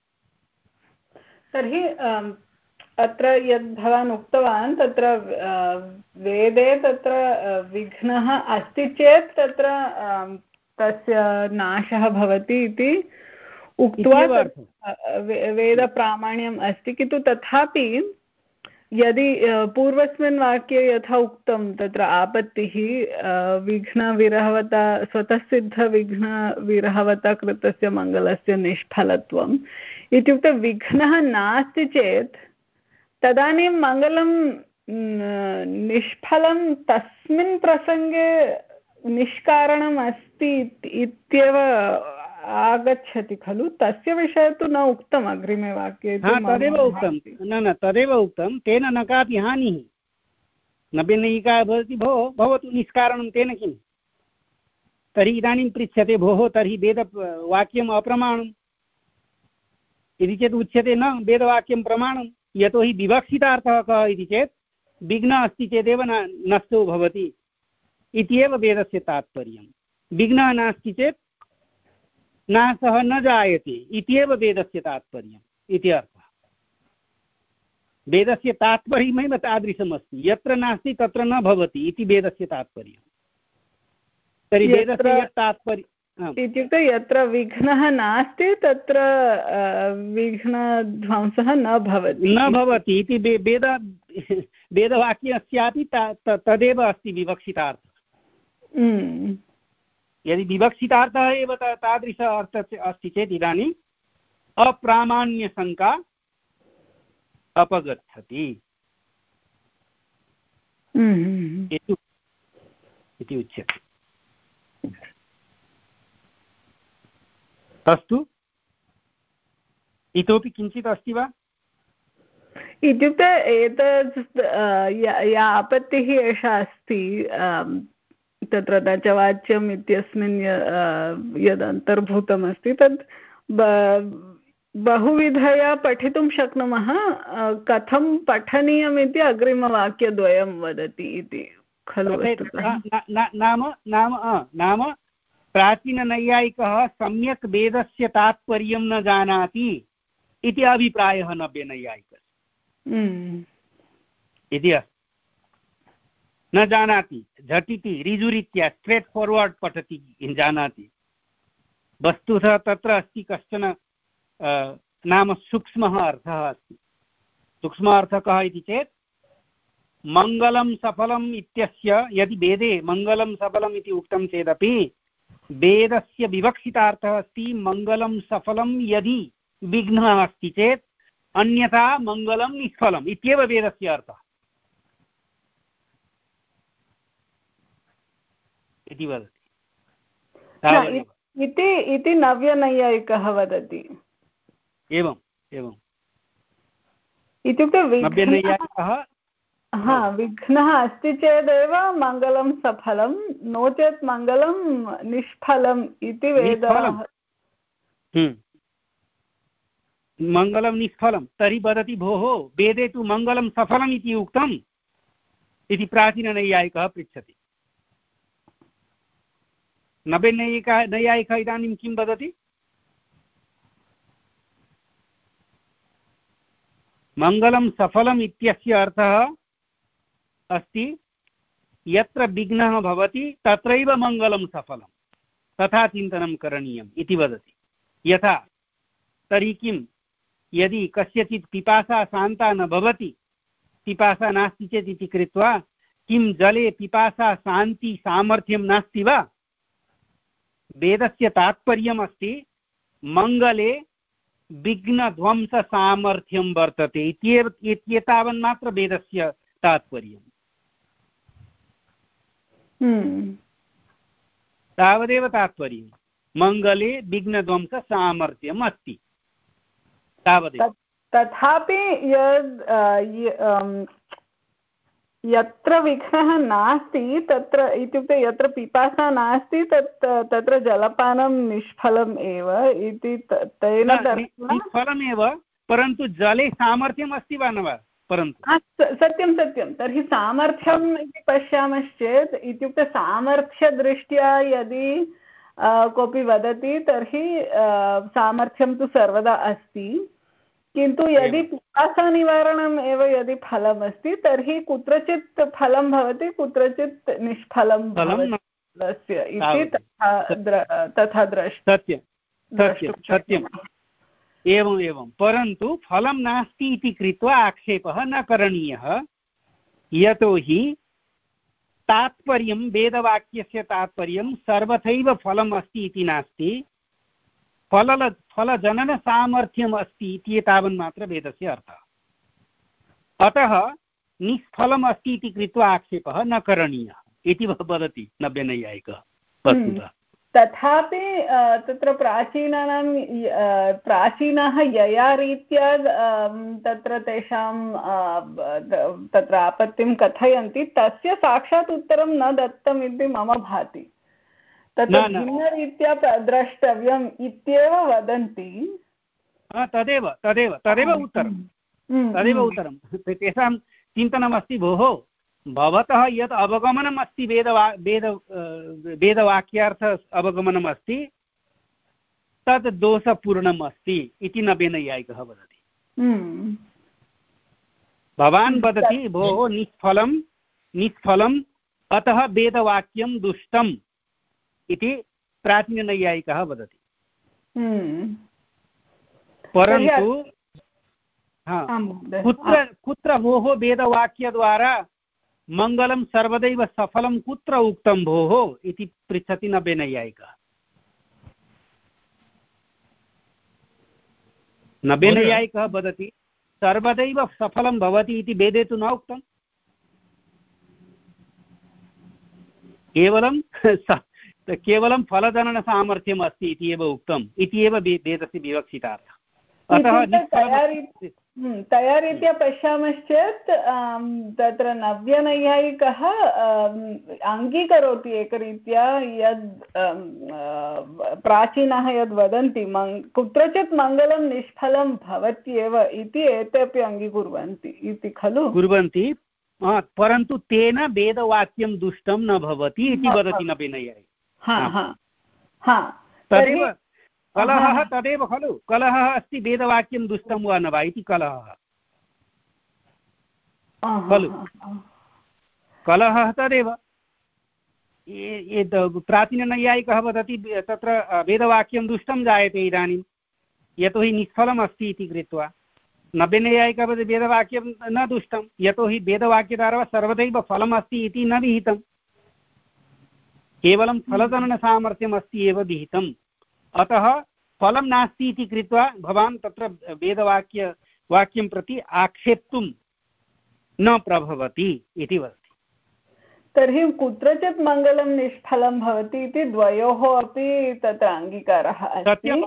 तर्हि अत्र यद् भवान् उक्तवान् तत्र वेदे तत्र विघ्नः अस्ति चेत् तत्र तस्य नाशः भवति इति उक्त्वा वेदप्रामाण्यम् अस्ति। किन्तु तथापि यदि पूर्वस्मिन् वाक्ये यथा उक्तं तत्र आपत्तिः विघ्नविरहवता स्वतःसिद्धविघ्नविरहवता कृतस्य मङ्गलस्य निष्फलत्वम् इत्युक्ते विघ्नः नास्ति चेत् तदानीं मङ्गलं निष्फलं तस्मिन् प्रसङ्गे निष्कारणम् अस्ति इत्येव आगच्छति खलु। तस्य विषये तु न उक्तम् अग्रिमे वाक्ये। तदेव उक्तं न न तदेव उक्तं तेन न कापि हानिः। नव्यनयिका भवति भो भवतु निष्कारणं तेन किं। तर्हि इदानीं पृच्छ्यते भोः तर्हि वेदवाक्यम् अप्रमाणम् इति चेत् उच्यते न वेदवाक्यं प्रमाणं। यतोहि विवक्षितार्थः कः इति चेत् विघ्नः अस्ति चेदेव न नष्टो भवति इत्येव वेदस्य तात्पर्यं। विघ्नः नास्ति चेत् नाशः न जायते इत्येव वेदस्य तात्पर्यम् इति अर्थः। वेदस्य तात्पर्यमेव तादृशमस्ति। यत्र नास्ति तत्र न भवति इति वेदस्य तात्पर्यं। तर्हि वेदस्य यत् तात्पर्यम् इत्युक्ते यत्र विघ्नः नास्ति तत्र विघ्नध्वंसः न भवति न भवति इति वेद वेदवाक्यस्यापि तदेव अस्ति विवक्षितार्थः। यदि विवक्षितार्थः एव तादृश अर्थः अस्ति चेत् इदानीम् अप्रामाण्यशङ्का अपगच्छति इति उच्यते। अस्तु इतोपि किञ्चित् अस्ति वा? इत्युक्ते एतत् या आपत्तिः एषा अस्ति तत्र न च वाच्यम् इत्यस्मिन् यद् अन्तर्भूतमस्ति तद् बहुविधया पठितुं शक्नुमः। कथं पठनीयम् इति अग्रिमवाक्यद्वयं वदति इति खलु? नाम नाम नाम प्राचीननैयायिकः सम्यक् वेदस्य तात्पर्यं न जानाति इति अभिप्रायः नव्यनैयायिकस्य इति अस्ति। न जानाति, झटिति ऋजुरीत्या स्ट्रेट् फार्वर्ड् पठति जानाति। वस्तुतः तत्र अस्ति कश्चन नाम सूक्ष्मः अर्थः अस्ति। सूक्ष्मः अर्थः कः इति चेत् मङ्गलं सफलम् इत्यस्य यदि वेदे मङ्गलं सफलम् इति उक्तं चेदपि वेदस्य विवक्षितार्थः अस्ति मङ्गलं सफलं यदि विघ्नः अस्ति चेत् अन्यथा मङ्गलं निष्फलम् इत्येव वेदस्य अर्थः इति वदति इति इति नव्यनैयायिकः वदति। एवम् एवम् इत्युक्ते नव्यनैयायिकः हा विघ्नः अस्ति चेदेव मङ्गलं सफलं, नो चेत् मङ्गलं निष्फलम् इति वेदः। मङ्गलं निष्फलं तर्हि वदति भोः वेदे तु मङ्गलं सफलम् इति उक्तम् इति प्राचीननैयायिकः पृच्छति। नव्यनैयायिकः नैयायिकः इदानीं किं वदति? मङ्गलं सफलम् इत्यस्य अर्थः अस्ति यत्र विघ्नः भवति तत्रैव मङ्गलं सफलं, तथा चिन्तनं करणीयम् इति वदति। यथा तर्हि किं यदि कस्यचित् पिपासा शान्ता न भवति, पिपासा नास्ति चेत् इति कृत्वा किं जले पिपासा शान्ति सामर्थ्यं नास्ति वा? वेदस्य तात्पर्यम् अस्ति मङ्गले विघ्नध्वंस सामर्थ्यं वर्तते इत्येव एतावन्मात्र वेदस्य तात्पर्यम्। तावदेव तात्पर्यं मङ्गले विघ्नध्वंस सामर्थ्यम् अस्ति तावदेव। तथापि यद् यत्र विघ्नः नास्ति तत्र इत्युक्ते यत्र पिपासा नास्ति तत् तत्र जलपानं निष्फलम् एव इति तेन निष्फलमेव, परन्तु जले सामर्थ्यम् अस्ति वा न वा? परन्तु सत्यं सत्यं तर्हि सामर्थ्यम् इति पश्यामश्चेत् इत्युक्ते सामर्थ्यदृष्ट्या यदि कोऽपि वदति तर्हि सामर्थ्यं तु सर्वदा अस्ति, किन्तु यदि पिपासानिवारणम् एव यदि फलमस्ति तर्हि कुत्रचित् फलं भवति कुत्रचित् निष्फलं भवति इति तथा द्रष्टुं सत्यम्। एवम् एवं, परन्तु फलं नास्ति इति कृत्वा आक्षेपः न करणीयः, यतोहि तात्पर्यं वेदवाक्यस्य तात्पर्यं सर्वथैव फलम् अस्ति इति नास्ति, फल फलजननसामर्थ्यम् अस्ति इति तावन्मात्र वेदस्य अर्थः। अतः निष्फलम् अस्ति इति कृत्वा आक्षेपः न करणीयः इति वदति नव्यनैयायिकः वस्तुतः। तथापि तत्र प्राचीनानां प्राचीनाः यया रीत्या तत्र तेषां तत्र आपत्तिं कथयन्ति तस्य साक्षात् उत्तरं न दत्तम् इति मम भाति। तत्र भिन्नरीत्या द्रष्टव्यम् इत्येव वदन्ति। तदेव तदेव तदेव उत्तरं तदेव उत्तरं तेषां चिन्तनमस्ति भोः भवतः यत् अवगमनम् अस्ति वेदवा वेद वेदवाक्यार्थ अवगमनम् अस्ति तत् दोषपूर्णम् अस्ति इति नव्यनैयायिकः वदति। भवान् वदति भोः निष्फलं निष्फलम् अतः वेदवाक्यं दुष्टम् इति प्राचीननैयायिकः वदति। परन्तु कुत्र कुत्र भोः वेदवाक्यद्वारा मङ्गलं सर्वदैव सफलं कुत्र उक्तं भोः इति पृच्छति नव्यनैयायिकः। नव्यनैयायिकः वदति सर्वदैव सफलं भवति इति वेदे तु न उक्तं, केवलं केवलं फलजननसामर्थ्यम् अस्ति इति एव उक्तम् इति एव वेदस्य विवक्षितार्थः। अतः तया रीत्या पश्यामश्चेत् तत्र नव्यनैयायिकः अङ्गीकरोति एकरीत्या यद् प्राचीनाः यद् वदन्ति मङ् कुत्रचित् मङ्गलं निष्फलं भवत्येव इति एते अपि अङ्गीकुर्वन्ति इति खलु कुर्वन्ति परन्तु तेन वेदवाक्यं दुष्टं न भवति इति वदति नव्यनैयायिकः। तदेव कलहः तदेव खलु कलहः अस्ति वेदवाक्यं दुष्टं वा न वा इति कलहः खलु कलहः तदेव। प्राचीननैयायिकः वदति तत्र वेदवाक्यं दुष्टं जायते इदानीं यतोहि निष्फलम् अस्ति इति कृत्वा। नव्यनैयायिकः वदति वेदवाक्यं न दुष्टं यतोहि वेदवाक्यद्वारा सर्वदैव फलम् अस्ति इति न विहितं केवलं फलजननसामर्थ्यम् अस्ति एव विहितम्। अतः फलं नास्ति इति कृत्वा भवान् तत्र वेदवाक्य वाक्यं प्रति आक्षेप्तुं न प्रभवति इति वदति। तर्हि कुत्रचित् मङ्गलं निष्फलं भवति इति द्वयोः अपि तत्र अङ्गीकारः अस्ति।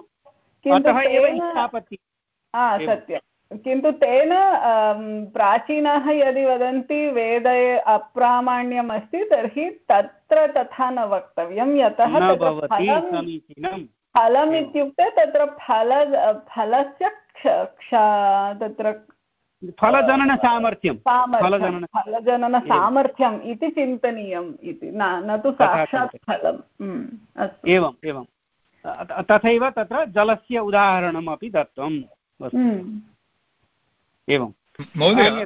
सत्यं किन्तु तेन प्राचीनाः यदि वदन्ति वेदे अप्रामाण्यम् अस्ति तर्हि तत्र तथा न वक्तव्यं यतः फलम् इत्युक्ते तत्र फल फलस्य तत्र फलजननसामर्थ्यं फलजननसामर्थ्यम् इति चिन्तनीयम् इति न तु साक्षात् फलम्। एवम् एवं तथैव तत्र जलस्य उदाहरणम् अपि दत्तम्। एवं महोदय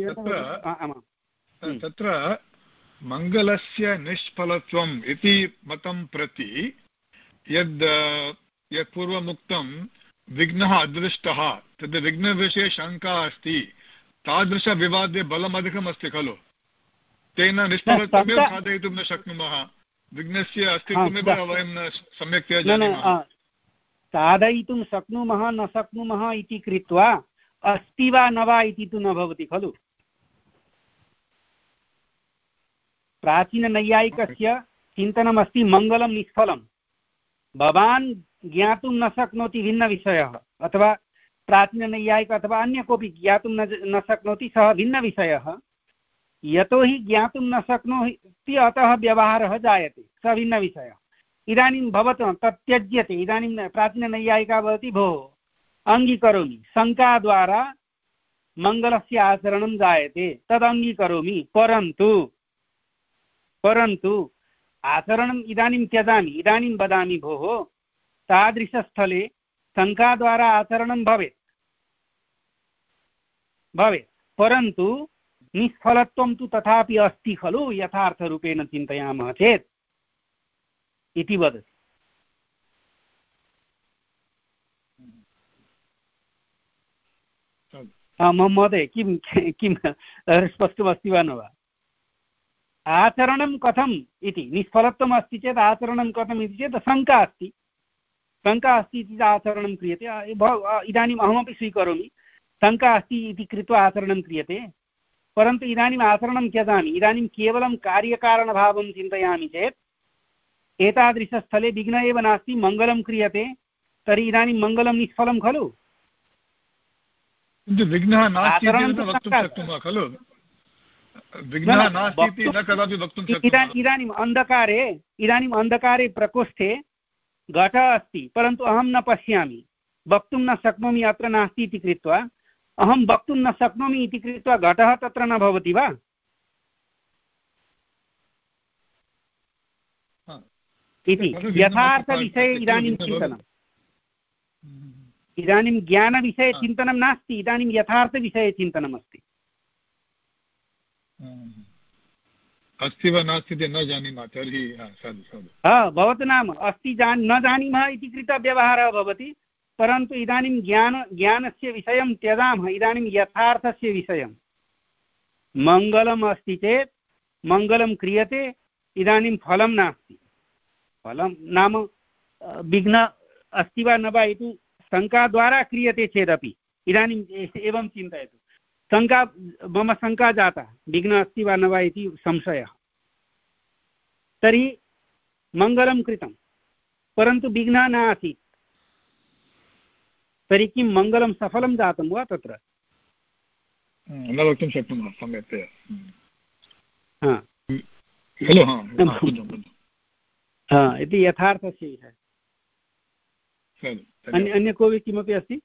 तत्र मङ्गलस्य निष्फलत्वम् इति मतं प्रति यद् यत् पूर्वमुक्तं विघ्नः अदृष्टः तद् विघ्नविषये शङ्का अस्ति तादृशविवादे बलमधिकम् अस्ति खलु तेन निष्फलत्वमेव साधयितुं न शक्नुमः विघ्नस्य अस्तित्वमेव वयं न सम्यक्तया जानीमः। साधयितुं शक्नुमः न शक्नुमः इति कृत्वा अस्ति वा न वा इति तु न भवति खलु। प्राचीननैयायिकस्य चिन्तनमस्ति मङ्गलं निष्फलं भवान् ज्ञातुं न शक्नोति भिन्नविषयः अथवा प्राचीननैयायिक अथवा अन्य कोऽपि ज्ञातुं न न शक्नोति सः भिन्नविषयः यतोहि ज्ञातुं न शक्नोति अतः व्यवहारः जायते स भिन्नविषयः। इदानीं भवतु तत् त्यज्यते। इदानीं प्राचीननैयायिका वदति भोः अङ्गीकरोमि शङ्काद्वारा मङ्गलस्य आचरणं जायते तद् अङ्गीकरोमि परन्तु परन्तु आचरणम् इदानीं त्यजामि इदानीं वदामि भोः तादृशस्थले शङ्काद्वारा आचरणं भवेत् भवेत् परन्तु निष्फलत्वं तु तथापि अस्ति खलु यथार्थरूपेण चिन्तयामः चेत् इति वदति। महोदय किं किं स्पष्टमस्ति वा न वा? आचरणं कथम् इति निष्फलत्वम् अस्ति चेत् आचरणं कथम् इति चेत् शङ्का अस्ति शङ्का अस्ति इति आचरणं क्रियते। इदानीम् अहमपि स्वीकरोमि शङ्का अस्ति इति कृत्वा आचरणं क्रियते परन्तु इदानीम् आचरणं त्यजामि इदानीं केवलं कार्यकारणभावं चिन्तयामि चेत् एतादृशस्थले विघ्न एव नास्ति मङ्गलं क्रियते तर्हि इदानीं मङ्गलं निष्फलं खलु। विघ्नः नास्ति इति वक्तुं शक्नुमः खलु विघ्नः नास्ति इति न कदापि वक्तुं शक्नुमः। इदानीम् अन्धकारे इदानीम् अन्धकारे प्रकोष्ठे घटः अस्ति परन्तु अहं न पश्यामि वक्तुं न शक्नोमि अत्र नास्ति इति कृत्वा अहं वक्तुं न शक्नोमि इति कृत्वा घटः तत्र न भवति वा? इति यथार्थविषये इदानीं चिन्तनम् इदानीं ज्ञानविषये चिन्तनं नास्ति इदानीं यथार्थविषये चिन्तनमस्ति। अस्ति वा नास्ति इति न जानीमः तर्हि भवतु नाम अस्ति जान न जानीमः इति कृत्वा व्यवहारः भवति परन्तु इदानीं ज्ञान ज्ञानस्य विषयं त्यजामः इदानीं यथार्थस्य विषयं मङ्गलम् अस्ति चेत् मङ्गलं क्रियते इदानीं फलं नास्ति फलं नाम विघ्न अस्ति वा न वा इति शङ्काद्वारा क्रियते चेदपि इदानीम् एवं चिन्तयतु शङ्का मम शङ्का जाता विघ्न अस्ति वा न वा इति संशयः तर्हि मङ्गलं कृतं परन्तु विघ्नः न आसीत् तर्हि किं मङ्गलं सफलं जातं वा तत्र न वक्तुं शक्नुमः सम्यक्तया खलु इति यथार्थस्य विषयः। अन्य अन्य कोऽपि किमपि अस्ति?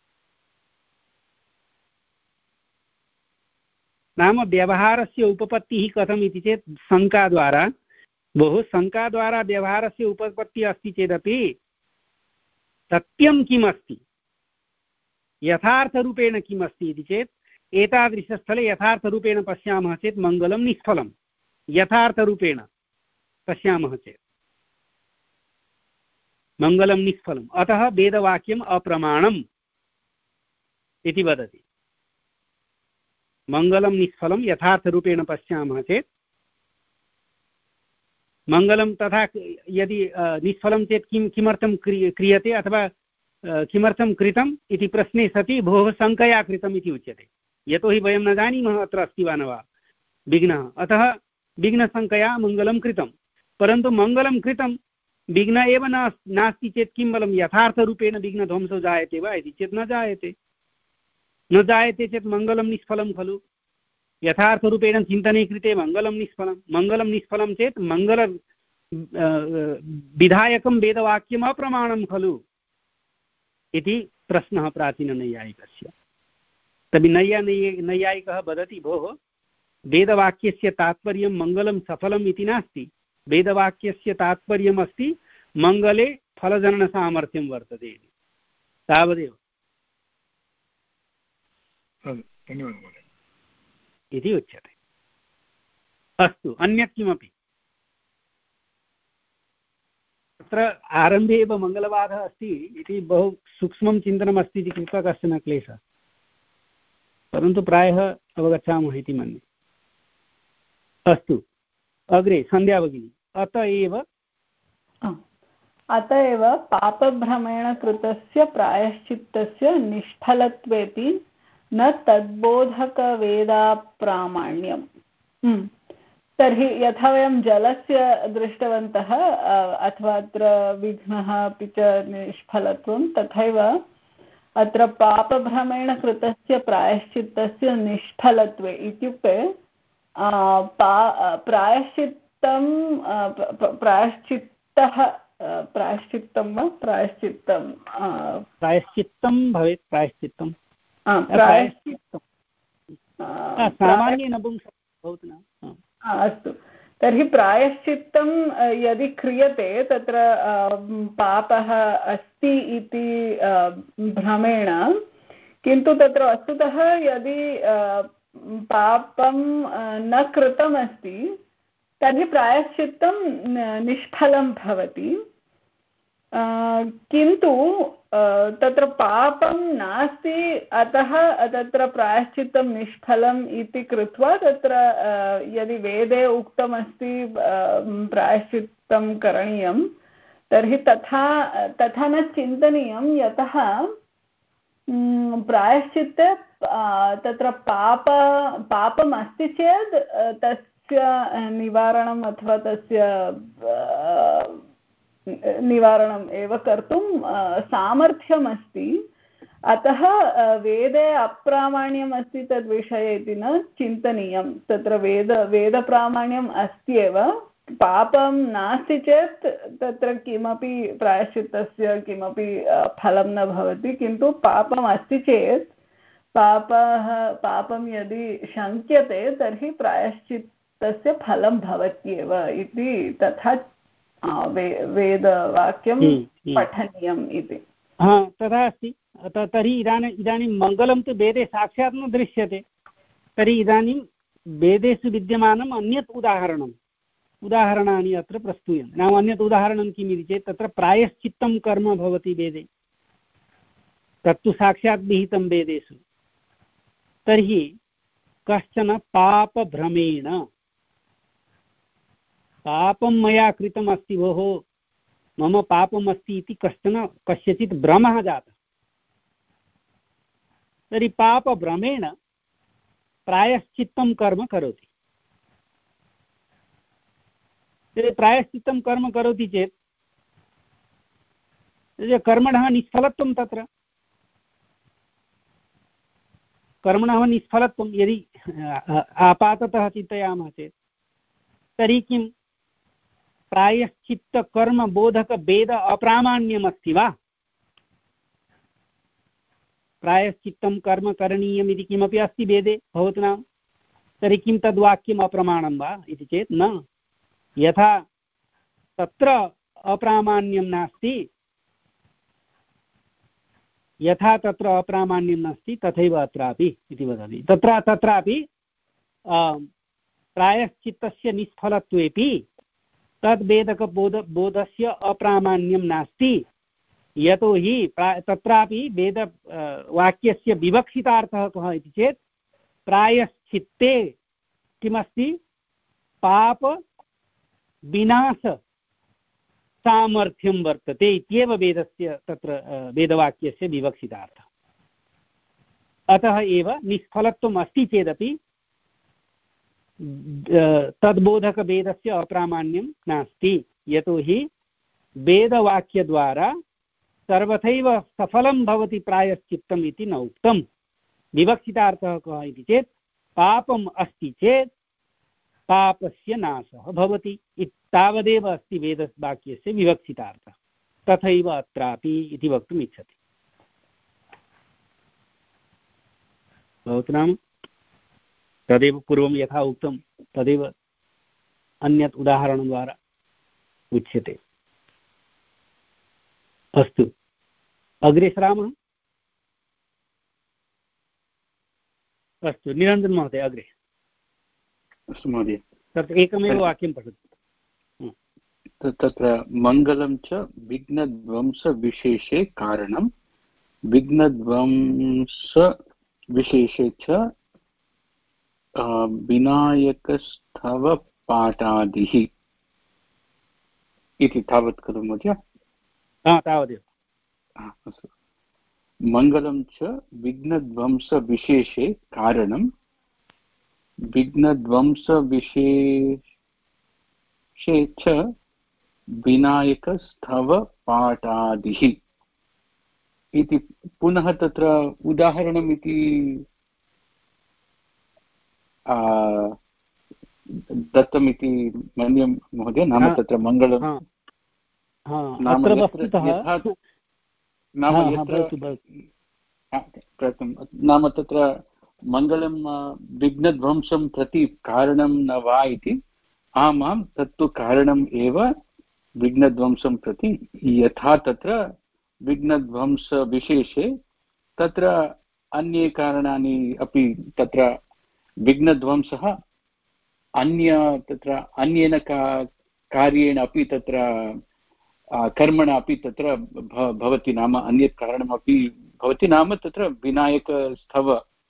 नाम व्यवहारस्य उपपत्तिः कथम् इति चेत् शङ्काद्वारा, बहु शङ्काद्वारा व्यवहारस्य उपपत्तिः अस्ति चेदपि सत्यं किम् अस्ति, यथार्थरूपेण किम् अस्ति इति चेत् एतादृशस्थले यथार्थरूपेण पश्यामः चेत् मङ्गलं निष्फलं, यथार्थरूपेण पश्यामः चेत् मङ्गलं निष्फलम्। अतः वेदवाक्यम् अप्रमाणम् इति वदति। मङ्गलं निष्फलं यथार्थरूपेण पश्यामः चेत् मङ्गलं, तथा यदि निष्फलं चेत् किं किमर्थं क्रियते अथवा किमर्थं कृतम् इति प्रश्ने सति भोः शङ्कया कृतम् इति उच्यते। यतोहि वयं न जानीमः अत्र अस्ति वा न वा विघ्नः, अतः विघ्नशङ्कया मङ्गलं कृतं। परन्तु मङ्गलं कृतं विघ्न एव न नास्ति चेत् किं बलं, यथार्थरूपेण विघ्नध्वंसो जायते वा इति चेत् न जायते। न जायते चेत् मङ्गलं निष्फलं खलु। यथार्थरूपेण चिन्तने कृते मङ्गलं निष्फलं। मङ्गलं निष्फलं चेत् मङ्गल विधायकं वेदवाक्यम् अप्रमाणं खलु इति प्रश्नः प्राचीननैयायिकस्य। तर्हि नैया नैयायिकः वदति भोः वेदवाक्यस्य तात्पर्यं मङ्गलं सफलम् इति नास्ति, वेदवाक्यस्य तात्पर्यम् अस्ति मङ्गले फलजननसामर्थ्यं वर्तते तावदेव इति उच्यते। अस्तु, अन्यत् किमपि? तत्र आरम्भे एव मङ्गलवादः अस्ति इति बहु सूक्ष्मं चिन्तनमस्ति इति कृत्वा कश्चन क्लेशः, परन्तु प्रायः अवगच्छामः इति मन्ये। अस्तु, अग्रे सन्ध्या भगिनी। अत एव अत एव पापभ्रमेण कृतस्य प्रायश्चित्तस्य निष्फलत्वेपि न तद्बोधकवेदाप्रामाण्यम्। तर्हि यथा वयं जलस्य दृष्टवन्तः अथवा अत्र विघ्नः अपि च निष्फलत्वं, तथैव अत्र पापभ्रमेण कृतस्य प्रायश्चित्तस्य निष्फलत्वे इत्युक्ते प्रायश्चित्तं प्रायश्चित्तः प्रायश्चित्तं वा प्रायश्चित्तं प्रायश्चित्तं भवेत् प्रायश्चित्तं प्रायश्चित्तं सामान्येन भवतु न। अस्तु, तर्हि प्रायश्चित्तं यदि क्रियते तत्र पापः अस्ति इति भ्रमेण, किन्तु तत्र वस्तुतः यदि पापं न कृतमस्ति तर्हि प्रायश्चित्तं निष्फलं भवति। किन्तु तत्र पापं नास्ति अतः तत्र प्रायश्चित्तं निष्फलम् इति कृत्वा तत्र यदि वेदे उक्तमस्ति प्रायश्चित्तं करणीयं तर्हि तथा तथा न चिन्तनीयं, यतः प्रायश्चित्ते तत्र पाप पापम् अस्ति चेत् तस्य निवारणम् अथवा तस्य निवारणम् एव कर्तुं सामर्थ्यम् अस्ति। अतः वेदे अप्रामाण्यम् अस्ति तद्विषये इति न चिन्तनीयं। तत्र वेद वेदप्रामाण्यम् अस्त्येव, पापं नास्ति चेत् तत्र किमपि प्रायश्चित्तस्य किमपि फलं न भवति। किन्तु पापम् अस्ति चेत् पापः पापं यदि शङ्क्यते तर्हि प्रायश्चित्तस्य फलं भवत्येव इति तथा वे वेदवाक्यं पठनीयम् इति। हा, तथा अस्ति। तर्हि इदानीम् इदानीं मङ्गलं तु वेदे साक्षात् न दृश्यते, तर्हि इदानीं वेदेषु विद्यमानम् अन्यत् उदाहरणम् उदाहरणानि अत्र प्रस्तूयन्ते। नाम अन्यत् उदाहरणं किम् इति चेत् तत्र प्रायश्चित्तं कर्म भवति वेदे, तत्तु साक्षात् विहितं वेदेषु। तर्हि कश्चन पापभ्रमेण पापं मया कृतम् अस्ति, भोः मम पापम् अस्ति इति कश्चन कस्यचित् भ्रमः जातः। तर्हि पापभ्रमेण प्रायश्चित्तं कर्म करोति। तर्हि प्रायश्चित्तं कर्म करोति चेत् कर्मणः निष्फलत्वं तत्र कर्मणः निष्फलत्वं यदि आपाततः चिन्तयामः चेत् तर्हि किं प्रायश्चित्तकर्मबोधकभेद अप्रामाण्यमस्ति वा? प्रायश्चित्तं कर्म करणीयम् इति किमपि अस्ति वेदे भवतूनां, तर्हि किं तद्वाक्यम् अप्रमाणं वा इति चेत् न। यथा तत्र अप्रामाण्यं नास्ति, यथा तत्र अप्रामाण्यं नास्ति तथैव अत्रापि इति वदति। तत्र तत्रापि प्रायश्चित्तस्य निष्फलत्वेपि तद्वेदकबोध बोधस्य अप्रामाण्यं नास्ति, यतोहि तत्रापि वेद वाक्यस्य विवक्षितार्थः कः इति चेत् प्रायश्चित्ते किमस्ति? पाप विनाश सामर्थ्यं वर्तते इत्येव वेदस्य तत्र वेदवाक्यस्य विवक्षितार्थः। अतः एव निष्फलत्वम् अस्ति चेदपि तद्बोधकवेदस्य अप्रामाण्यं नास्ति, यतोहि वेदवाक्यद्वारा सर्वथैव सफलं भवति प्रायश्चित्तम् इति न उक्तं। विवक्षितार्थः कः इति चेत् पापम् अस्ति चेत् पापस्य नाशः भवति, तावदेव अस्ति वेदवाक्यस्य विवक्षितार्थः। तथैव अत्रापि इति वक्तुम् इच्छति। भवतु नाम तदेव पूर्वं यथा उक्तं तदेव अन्यत् उदाहरणद्वारा उच्यते। अस्तु, अग्रे सरामः। अस्तु, निरञ्जन महोदय अग्रे। अस्तु महोदय, तत्र एकमेव वाक्यं पठतु। तत्र मङ्गलं च विघ्नध्वंसविशेषे कारणं, विघ्नध्वंसविशेषे च विनायकस्थवपाठादिः इति तावत् खलु महोदय? तावदेव। अस्तु, मङ्गलं च विघ्नध्वंसविशेषे कारणं, विघ्नध्वंसविशेषे च विनायकस्थवपाठादिः इति पुनः तत्र उदाहरणम् इति दत्तमिति मन्ये महोदय। नाम तत्र मङ्गलं नाम नाम तत्र मङ्गलं विघ्नध्वंसं प्रति कारणं न वा इति। आम् आं, तत्तु कारणम् एव विघ्नध्वंसं प्रति। यथा तत्र विघ्नध्वंसविशेषे तत्र अन्ये कारणानि अपि, तत्र विघ्नध्वंसः अन्य तत्र अन्येन का कार्येण अपि तत्र कर्मणा अपि तत्र भवति। नाम अन्यत् कारणमपि भवति। नाम तत्र विनायकस्थव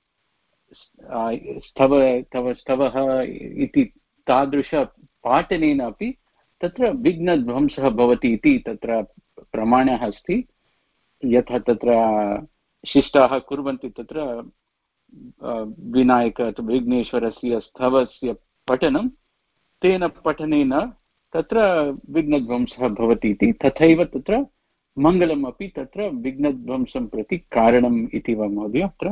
स्थव तव स्तवः इति तादृशपाठनेन अपि तत्र विघ्नध्वंसः भवति इति तत्र प्रमाणः अस्ति। यथा तत्र शिष्टाः कुर्वन्ति तत्र विनायक विघ्नेश्वरस्य स्तवस्य पठनं, तेन पठनेन तत्र विघ्नध्वंसः भवति इति। तथैव तत्र मङ्गलम् अपि तत्र विघ्नध्वंसं प्रति कारणम् इति वा महोदय अत्र?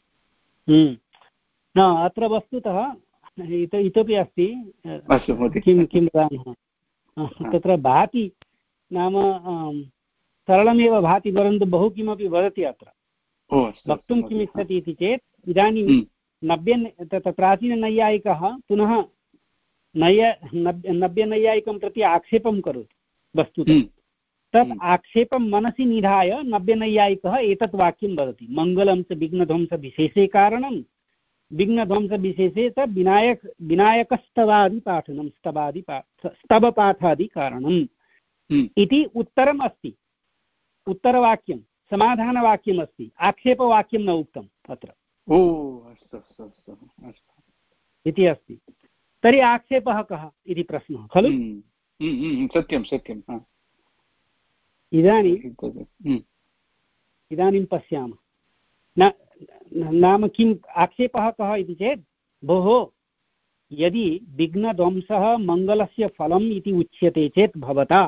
न, अत्र वस्तुतः इतोपि अस्ति। किं किं वदामः, तत्र भाति नाम सरलमेव भाति, परन्तु बहु किमपि वदति अत्र। वक्तुं किम् इच्छति इति चेत् इदानीं नव्य तत्र प्राचीननैयायिकः पुनः नय नव्यनैयायिकं प्रति आक्षेपं करोति। वस्तुतः तत् आक्षेपं मनसि निधाय नव्यनैयायिकः एतत् वाक्यं वदति, मङ्गलं च विघ्नध्वंसविशेषे कारणं, विघ्नध्वंसविशेषे च विनायक विनायकस्तवादिपाठनं स्तवादि स्तवपाठादिकारणम् इति उत्तरम् अस्ति। उत्तरवाक्यं समाधानवाक्यमस्ति, आक्षेपवाक्यं न उक्तम् अत्र। ओ अस्तु अस्तु अस्तु अस्तु इति अस्ति। तर्हि आक्षेपः कः इति प्रश्नः खलु? सत्यं सत्यं। इदानीं इदानीं पश्यामः। न नाम किम् आक्षेपः कः इति चेत्, भोः यदि विघ्नध्वंसः मङ्गलस्य फलम् इति उच्यते चेत् भवता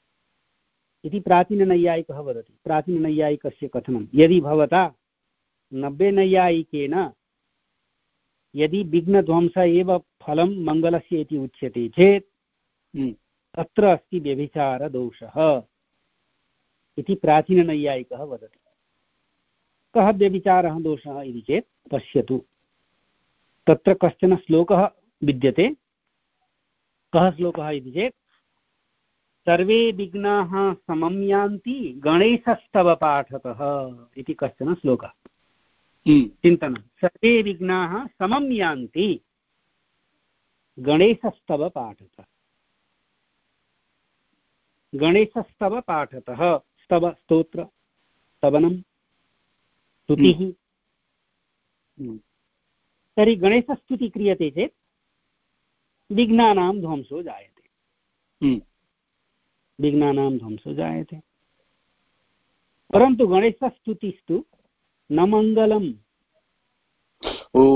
इति प्राचीननैयायिकः वदति। प्राचीननैयायिकस्य कथनं, यदि भवता नव्यनैयायिकेन यदि विघ्नध्वंस एव फलं मङ्गलस्य इति उच्यते चेत् तत्र अस्ति व्यभिचारदोषः इति प्राचीननैयायिकः वदति। कः व्यभिचारः दोषः इति चेत् पश्यतु, तत्र कश्चन श्लोकः विद्यते। कः श्लोकः इति चेत् सर्वे विघ्नाः समं यान्ति गणेशस्तव पाठतः इति कश्चन श्लोकः। चिन्तनं, सर्वे विघ्नाः समं यान्ति गणेशस्तव पाठतः। गणेशस्तव पाठतः, स्तव स्तोत्र, स्तवनं, स्तुतिः। तर्हि गणेशस्तुतिः क्रियते चेत् विघ्नानां ध्वंसो जायते, विघ्नानां ध्वंसो जायते। परन्तु गणेशस्तुतिस्तु न मङ्गलम्। ओ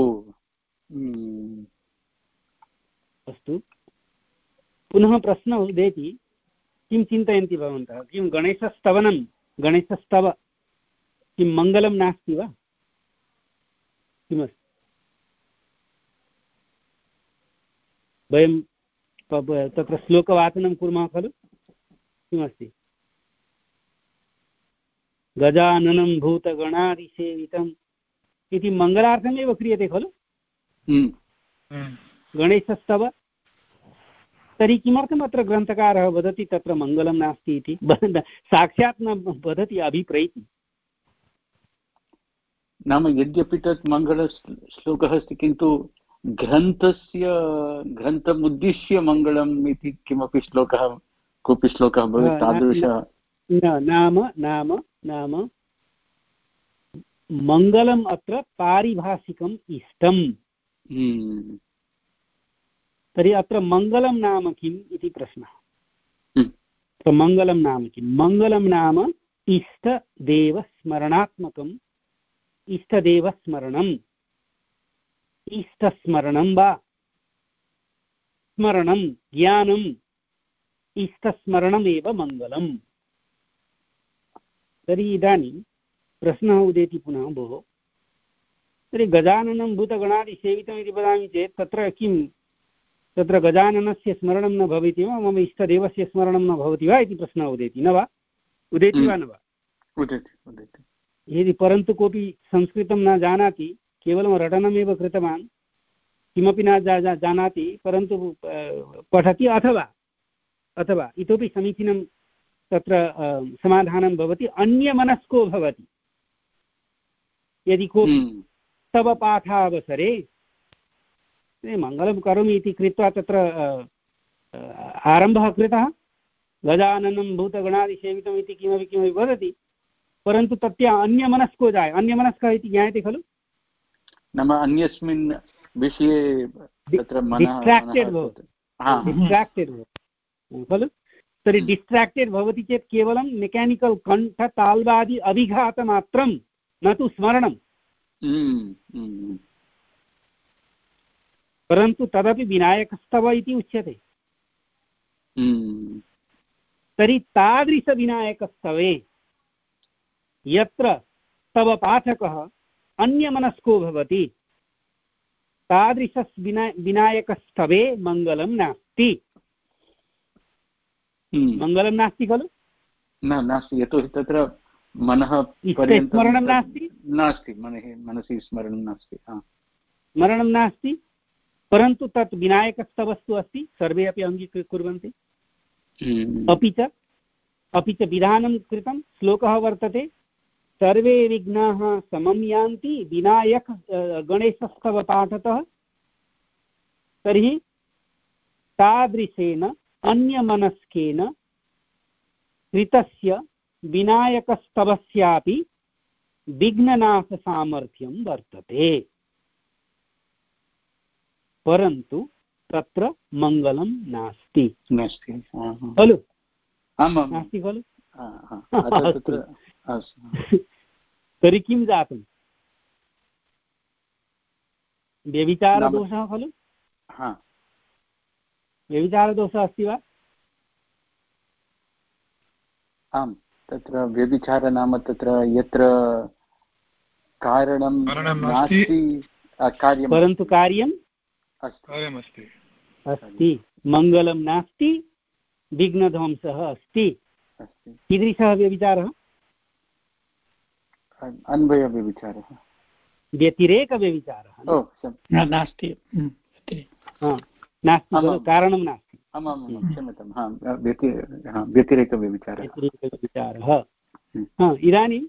अस्तु, पुनः प्रश्नः उदेति, किं चिन्तयन्ति भवन्तः? किं गणेशस्तवनं, गणेशस्तव किं मङ्गलं नास्ति वा? किमस्ति? वयं तत्र श्लोकवाचनं कुर्मः खलु, किमस्ति? गजाननं भूतगणादिसेवितम् इति मङ्गलार्थमेव क्रियते खलु गणेशस्तव। तर्हि किमर्थम् अत्र ग्रन्थकारः वदति तत्र मङ्गलं नास्ति इति? साक्षात् न वदति, अभिप्रैति। नाम यद्यपि तत् मङ्गलश्लोकः अस्ति, किन्तु ग्रन्थस्य ग्रन्थमुद्दिश्य मङ्गलम् इति किमपि श्लोकः, कोऽपि श्लोकः भवेत् तादृशः? नाम नाम नाम मङ्गलम् अत्र पारिभाषिकम् इष्टम्। तर्हि अत्र मङ्गलं नाम किम् इति प्रश्नः। तो मङ्गलं नाम किं? मङ्गलं नाम इष्टदेवस्मरणात्मकम्, इष्टदेवस्मरणम्, इष्टस्मरणं वा स्मरणं, ज्ञानम्, इष्टस्मरणमेव मङ्गलम्। तर्हि इदानीं प्रश्नः उदेति पुनः, भोः तर्हि गजाननं भूतगणादिसेवितम् इति वदामि चेत् तत्र किं, तत्र गजाननस्य स्मरणं न भवति वा, मम इष्टदेवस्य स्मरणं न भवति वा इति प्रश्नः उदेति, न वा? उदेति वा न वा? उदेति उदेति। यदि परन्तु कोऽपि संस्कृतं न जानाति, केवलं रटनमेव कृतवान्, किमपि न जा, जा, जानाति, परन्तु पठति, अथवा अथवा इतोपि समीचीनं तत्र समाधानं भवति, अन्यमनस्को भवति। यदि कोऽपि तव पाठावसरे मङ्गलं करोमि इति कृत्वा तत्र आरम्भः कृतः, गजाननं भूतगणादिसेवितम् इति किमपि किमपि वदति, परन्तु तस्य अन्यमनस्को जाय, अन्यमनस्कः इति ज्ञायते खलु? नाम अन्यस्मिन् विषये तत्र डिस्ट्राक्टेड् भवति, डिस्ट्राक्टेड् भवति खलु? तर्हि डिस्ट्राक्टेड् भवति चेत् केवलं मेकानिकल् कण्ठ ताल्वादि अभिघातमात्रं, न तु स्मरणं। परन्तु तदपि विनायकस्तव इति उच्यते। तर्हि तादृशविनायकस्तवे यत्र तव पाठकः अन्यमनस्को भवति, तादृश विनायकस्तवे मङ्गलं नास्ति। मङ्गलं नास्ति खलु? न नास्ति, यतोहि तत्र मनः स्मरणं नास्ति, नास्ति मनः मनसि स्मरणं नास्ति, स्मरणं नास्ति, परन्तु तत् विनायकस्तवस्तु अस्ति, सर्वे अपि अङ्गीकुर्वन्ति। अपि च अपि च विधानं कृतं, श्लोकः वर्तते, सर्वे विघ्नाः समं यान्ति विनायक गणेशस्तव पाठतः। तर्हि तादृशेन अन्यमनस्केन कृतस्य विनायकस्तवस्यापि विघ्ननाशसामर्थ्यं वर्तते, परन्तु तत्र मङ्गलं नास्ति। नास्ति खलु? आमां नास्ति खलु? तत्र तर्हि किं जातं? व्यभिचारदोषः खलु? व्यभिचारदोषः अस्ति वा? आम्, तत्र व्यभिचार नाम तत्र यत्र कारणं नास्ति कार्यं परन्तु कार्यम् कार्यमस्ति अस्ति मङ्गलं नास्ति विघ्नध्वंसः अस्ति कीदृशः व्यभिचारः अन्वयव्यभिचारः व्यतिरेकव्यभिचारः नास्ति नास्ति कारणं नास्ति आमां क्षम्यतां हा व्यतिरेकव्यभिचारः व्यतिरेकव्यभिचारः इदानीं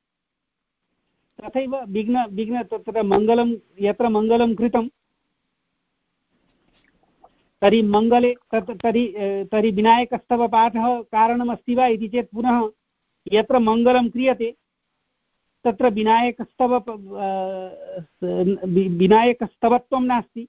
तथैव विघ्न विघ्न तत्र मङ्गलं यत्र मङ्गलं कृतं तर्हि मङ्गले तत् तर्हि तर्हि विनायकस्तवपाठः कारणमस्ति वा इति चेत् पुनः यत्र मङ्गलं क्रियते तत्र विनायकस्तव विनायकस्तवत्वं नास्ति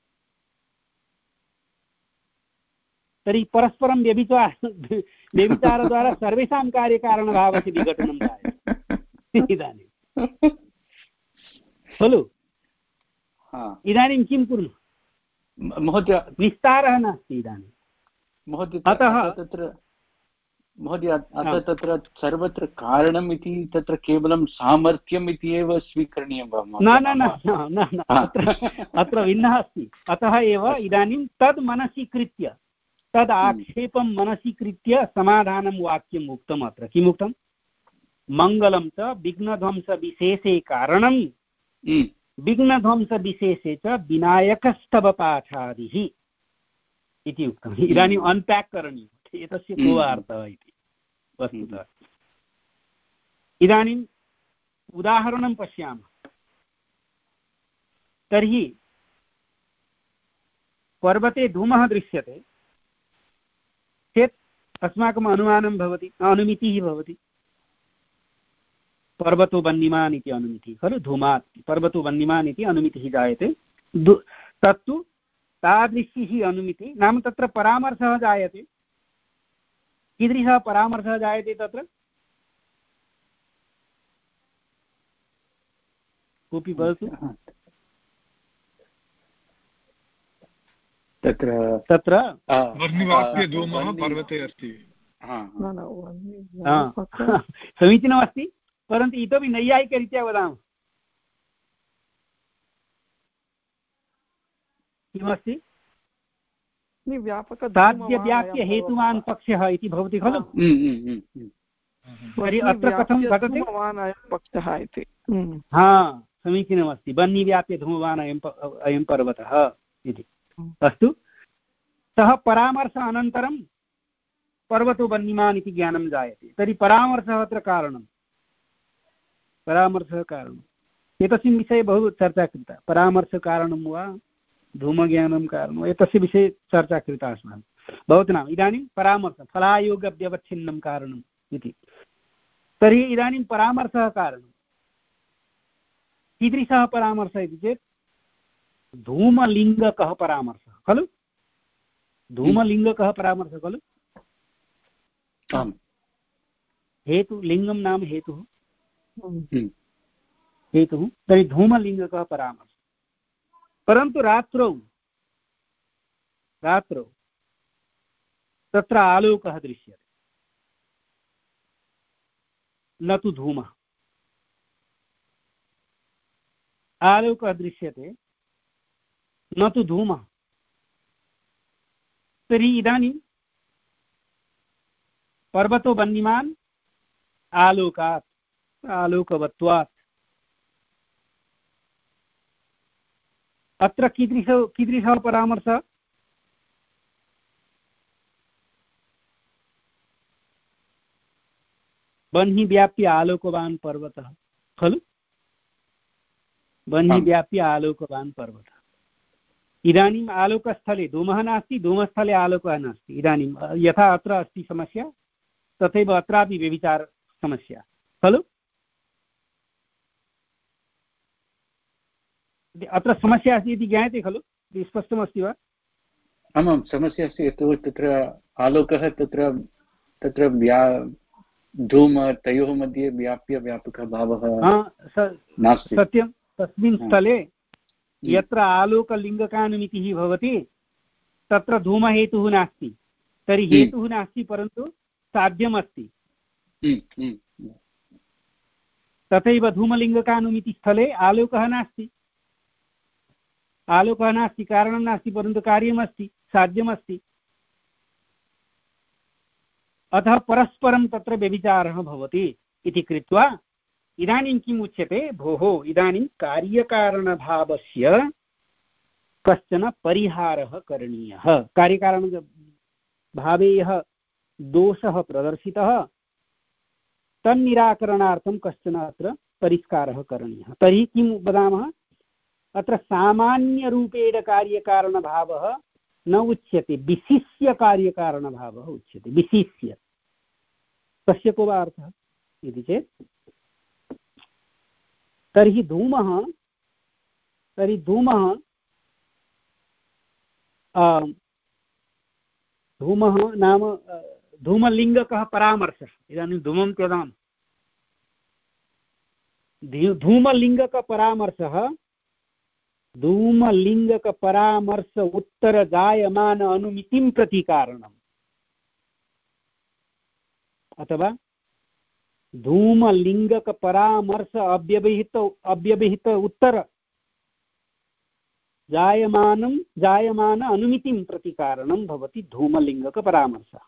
तर्हि परस्परं व्यभिचार व्यभिचारद्वारा सर्वेषां कार्यकारणभावस्य विघटनं जायते इदानीं खलु इदानीं किं कुर्मः महोदय विस्तारः नास्ति इदानीं महोदय अतः तत्र महोदय अतः तत्र सर्वत्र कारणम् इति तत्र केवलं सामर्थ्यम् इति एव स्वीकरणीयं वा न न न न अत्र भिन्नः अस्ति अतः एव इदानीं तद् मनसि कृत्य तद् आक्षेपं मनसि कृत्य समाधानं वाक्यम् उक्तम् अत्र किमुक्तं मङ्गलं च विघ्नध्वंसविशेषे कारणं विघ्नध्वंसविशेषे च विनायकस्तवपाठादिः इति उक्तम् इदानीम् अनपैक् करणीयम् एतस्य को अर्थः इति वस्तुतः इदानीम् उदाहरणं पश्यामः तर्हि पर्वते धूमः दृश्यते चेत् अस्माकम् अनुमानं भवति अनुमितिः भवति पर्वतो वह्निमान् इति अनुमितिः खलु धूमात् पर्वतो वह्निमान् इति अनुमितिः जायते तत्तु तादृशी अनुमितिः नाम तत्र परामर्शः जायते कीदृशः परामर्शः जायते तत्र कोऽपि वदतु तत्र तत्र धूमः पर्वते अस्ति समीचीनमस्ति परन्तु इतोपि नैयायिकरीत्या वदामः किमस्ति साध्यव्याप्य हेतुवान् पक्षः इति भवति खलु तर्हि अत्र कथं घटते पक्षः इति हा समीचीनमस्ति वह्निव्याप्य धूमवान् अयं अयं पर्वतः इति अस्तु सः परामर्श अनन्तरं पर्वतो वह्निमान् इति ज्ञानं जायते तर्हि परामर्शः अत्र कारणं परामर्शः कारणम् एतस्मिन् विषये बहु चर्चा कृता परामर्शकारणं वा धूमज्ञानं कारणं एतस्य विषये चर्चा कृता अस्माभिः भवतु इदानीं परामर्श फलायोगव्यवच्छिन्नं कारणम् इति तर्हि इदानीं परामर्शः कारणं कीदृशः परामर्शः इति चेत् धूमलिङ्गकः परामर्शः खलु धूमलिङ्गकः परामर्शः खलु हेतु लिङ्गं नाम हेतुः हेतुः तर्हि धूमलिङ्गकः परामर्शः परन्तु रात्रौ रात्रौ तत्र आलोकः दृश्यते न तु धूमः आलोकः दृश्यते न तु धूमः तर्हि इदानीं पर्वतो वह्निमान् आलोकात् आलोकवत्वात् अत्र कीदृशः कीदृशः परामर्शः वह्नि व्याप्य आलोकवान् पर्वतः खलु वह्नि व्याप्य आलोकवान् पर्वतः इदानीम् आलोकस्थले धूमः नास्ति धूमस्थले आलोकः नास्ति इदानीं यथा अत्र अस्ति समस्या तथैव अत्रापि व्यभिचारसमस्या खलु अत्र समस्या अस्ति इति ज्ञायते खलु स्पष्टमस्ति वा आमां समस्या अस्ति यतोहि तत्र आलोकः तत्र तत्र व्या धूम तयोः मध्ये व्याप्य व्यापकः भावः नास्ति सत्यं तस्मिन् स्थले यत्र आलोकलिङ्गकानुमितिः भवति तत्र धूमहेतुः नास्ति तर्हि हेतुः नास्ति परन्तु साध्यमस्ति तथैव धूमलिङ्गकानुमितिस्थले आलोकः नास्ति आलोकः नास्ति कारणं नास्ति परन्तु कार्यमस्ति साध्यमस्ति अतः परस्परं तत्र व्यभिचारः भवति इति कृत्वा इदानीं किम् उच्यते भोः इदानीं कार्यकारणभावस्य कश्चन परिहारः करणीयः कार्यकारणभावे यः दोषः प्रदर्शितः तन्निराकरणार्थं कश्चन अत्र परिष्कारः करणीयः तर्हि किं वदामः अत्र सामान्यरूपेण कार्यकारणभावः न उच्यते विशिष्य कार्यकारणभावः उच्यते विशिष्य तस्य को वा अर्थः इति चेत् तर्हि धूमः तर्हि धूमः धूमः नाम धूमलिङ्गकः परामर्शः इदानीं धूमं त्यजामः धूमलिङ्गकपरामर्शः धूमलिङ्गकपरामर्श उत्तरजायमान अनुमितिं प्रति कारणम् अथवा धूमलिङ्गकपरामर्श अव्यवहित अव्यवहित उत्तर जायमानं जायमान अनुमितिं प्रति कारणं भवति धूमलिङ्गकपरामर्शः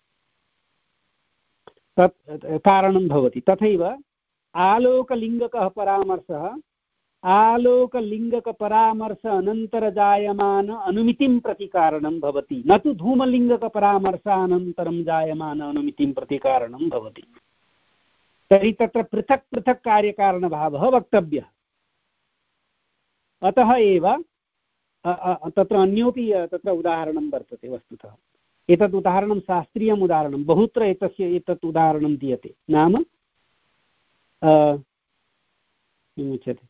तत् कारणं भवति तथैव आलोकलिङ्गकः परामर्शः आलोकलिङ्गकपरामर्श अनन्तरजायमान अनुमितिं प्रति कारणं भवति न तु धूमलिङ्गकपरामर्शानन्तरं जायमान अनुमितिं प्रति कारणं भवति तर्हि तत्र पृथक् पृथक् कार्यकारणभावः वक्तव्यः अतः एव तत्र अन्योपि तत्र उदाहरणं वर्तते वस्तुतः एतत् उदाहरणं शास्त्रीयम् उदाहरणं बहुत्र एतस्य एतत् उदाहरणं दीयते नाम किमुच्यते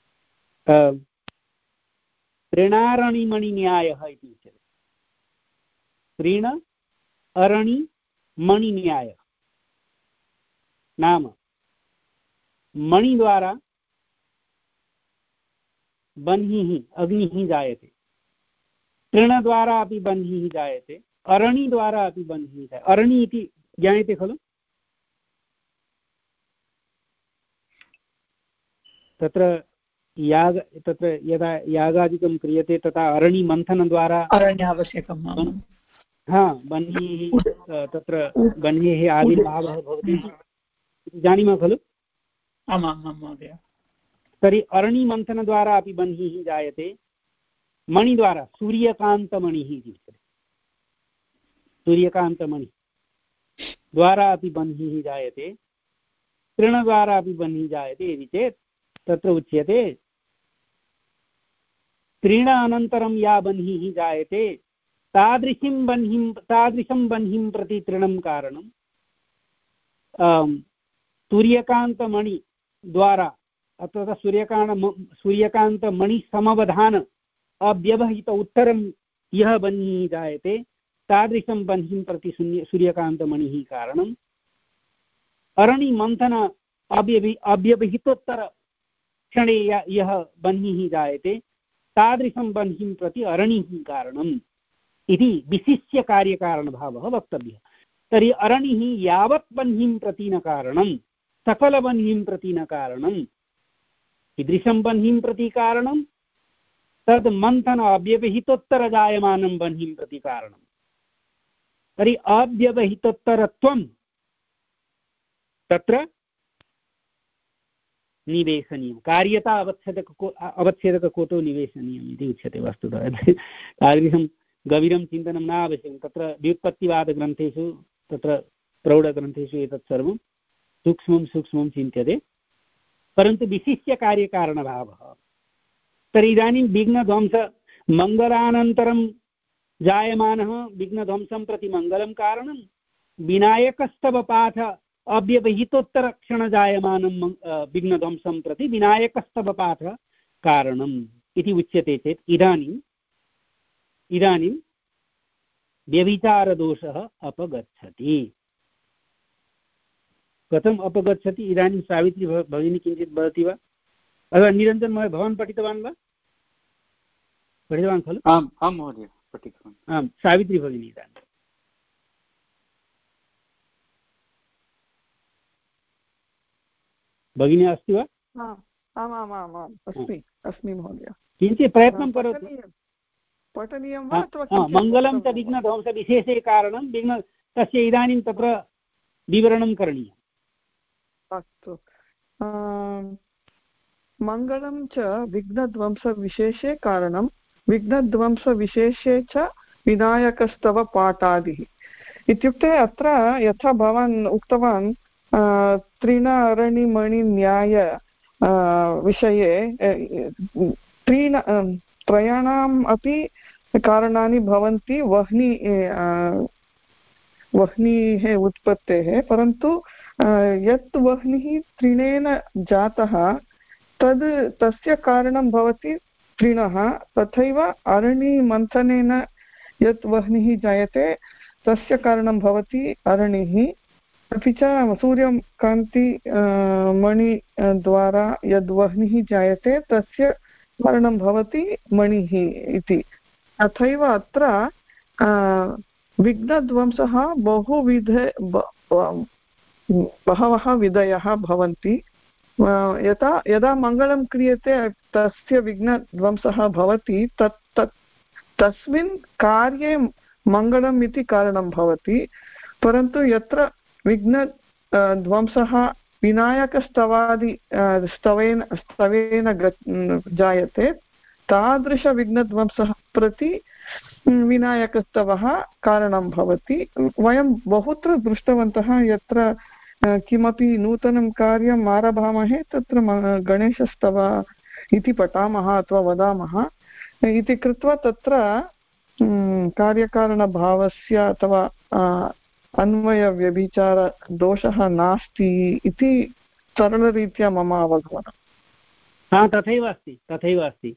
तृणारणिमणिन्यायः इति उच्यते तृण अरणिमणिन्यायः नाम मणिद्वारा बह्निः अग्निः जायते तृणद्वारा अपि बह्निः जायते अरणिद्वारा अपि बह्निः जायते अरणि इति ज्ञायते खलु तत्र याग तत्र यदा यागादिकं क्रियते तथा अरणिमन्थनद्वारा अरण्य आवश्यकं हा बह्निः तत्र बह्नेः आविर्भावः भवति जानीमः खलु आमां महोदय तर्हि अरणिमन्थनद्वारा अपि बह्निः जायते मणिद्वारा सूर्यकान्तमणिः इति उच्यते सूर्यकान्तमणि द्वारा अपि बह्निः जायते तृणद्वारा अपि बह्निः जायते इति चेत् तत्र उच्यते तृण अनन्तरं या बह्निः जायते तादृशीं बह्निं तादृशं बह्निं प्रति तृणं कारणं सूर्यकान्तमणि द्वारा अथवा सूर्यकान्त सूर्यकान्तमणिसमवधान अव्यवहित उत्तरं यः बह्निः जायते तादृशं बह्निं प्रति सूर्यकान्तमणिः कारणम् अरणिमन्थन अव्यवि अव्यवहितोत्तर क्षणे यः बह्निः जायते तादृशं बह्निं प्रति अरणिः कारणम् इति विशिष्य कार्यकारणभावः वक्तव्यः तर्हि अरणिः यावत् बह्निं प्रति न कारणं सकलबह्निं प्रति न कारणं कीदृशं बह्निं प्रति कारणं तद् मन्थन अव्यवहितोत्तरजायमानं बह्निं प्रति कारणं तर्हि अव्यवहितोत्तरत्वं तत्र निवेशनीयं कार्यता अवच्छेदक अवच्छेदककोटो निवेशनीयम् इति उच्यते वस्तुतः तादृशं गभीरं चिन्तनं न आवश्यकं तत्र व्युत्पत्तिवादग्रन्थेषु तत्र प्रौढग्रन्थेषु एतत् सर्वं सूक्ष्मं सूक्ष्मं चिन्त्यते परन्तु विशिष्य कार्यकारणभावः तर्हि इदानीं विघ्नध्वंस मङ्गलानन्तरं जायमानः विघ्नध्वंसं प्रति मङ्गलं कारणं विनायकस्तवपाठ अव्यवहितोत्तरक्षणजायमानं विघ्नध्वंसं प्रति विनायकस्तवपाठ कारणम् इति उच्यते चेत् इदानीम् इदानीं व्यभिचारदोषः अपगच्छति कथम् अपगच्छति इदानीं सावित्री भगिनी किञ्चित् वदति वा अथवा निरञ्जन महोदय भवान् पठितवान् वा पठितवान् खलु आम् आं महोदय पठितवान् आं सावित्री भगिनी इदानीं भगिनी अस्ति वा आमामामाम् अस्मि अस्मि महोदय। किञ्चित् प्रयत्नं करोतु। पठनीयं वा अथवा मङ्गलं च विघ्नध्वंसविशेषे कारणं विघ्न तस्य इदानीं तत्र विवरणं करणीयम्। अस्तु, मङ्गलं च विघ्नध्वंसविशेषे कारणं विघ्नध्वंसविशेषे च विनायकस्तव पाठादिः। इत्युक्ते अत्र यथा भवान् उक्तवान् त्रिणारणिमणिन्याय विषये त्रीण त्रयाणाम् अपि कारणानि भवन्ति वह्नि वह्नेः उत्पत्तेः, परन्तु यत् वह्निः तृणेन जातः तद् तस्य कारणं भवति तृणः, तथैव अरणिमन्थनेन यत् वह्निः जायते तस्य कारणं भवति अरणिः, अपि च सूर्यकान्ति मणिद्वारा यद् वह्निः जायते तस्य कारणं भवति मणिः इति। तथैव अत्र विघ्नध्वंसः बहुविध बहवः विधयः भवन्ति। यथा यदा मङ्गलं क्रियते तस्य विघ्नध्वंसः भवति, तत् तत् तस्मिन् कार्ये मङ्गलम् इति कारणं भवति, परन्तु यत्र विघ्नध्वंसः विनायकस्तवादि स्तवेन स्तवेन जायते तादृशविघ्नध्वंसः प्रति विनायकस्तवः कारणं भवति। वयं बहुत्र दृष्टवन्तः, यत्र किमपि नूतनं कार्यम् आरभामहे तत्र गणेशस्तव इति पठामः अथवा वदामः इति कृत्वा तत्र कार्यकारणभावस्य अथवा अन्वयव्यभिचारदोषः नास्ति इति सरलरीत्या मम अवगमनम्। हा, तथैव अस्ति तथैव अस्ति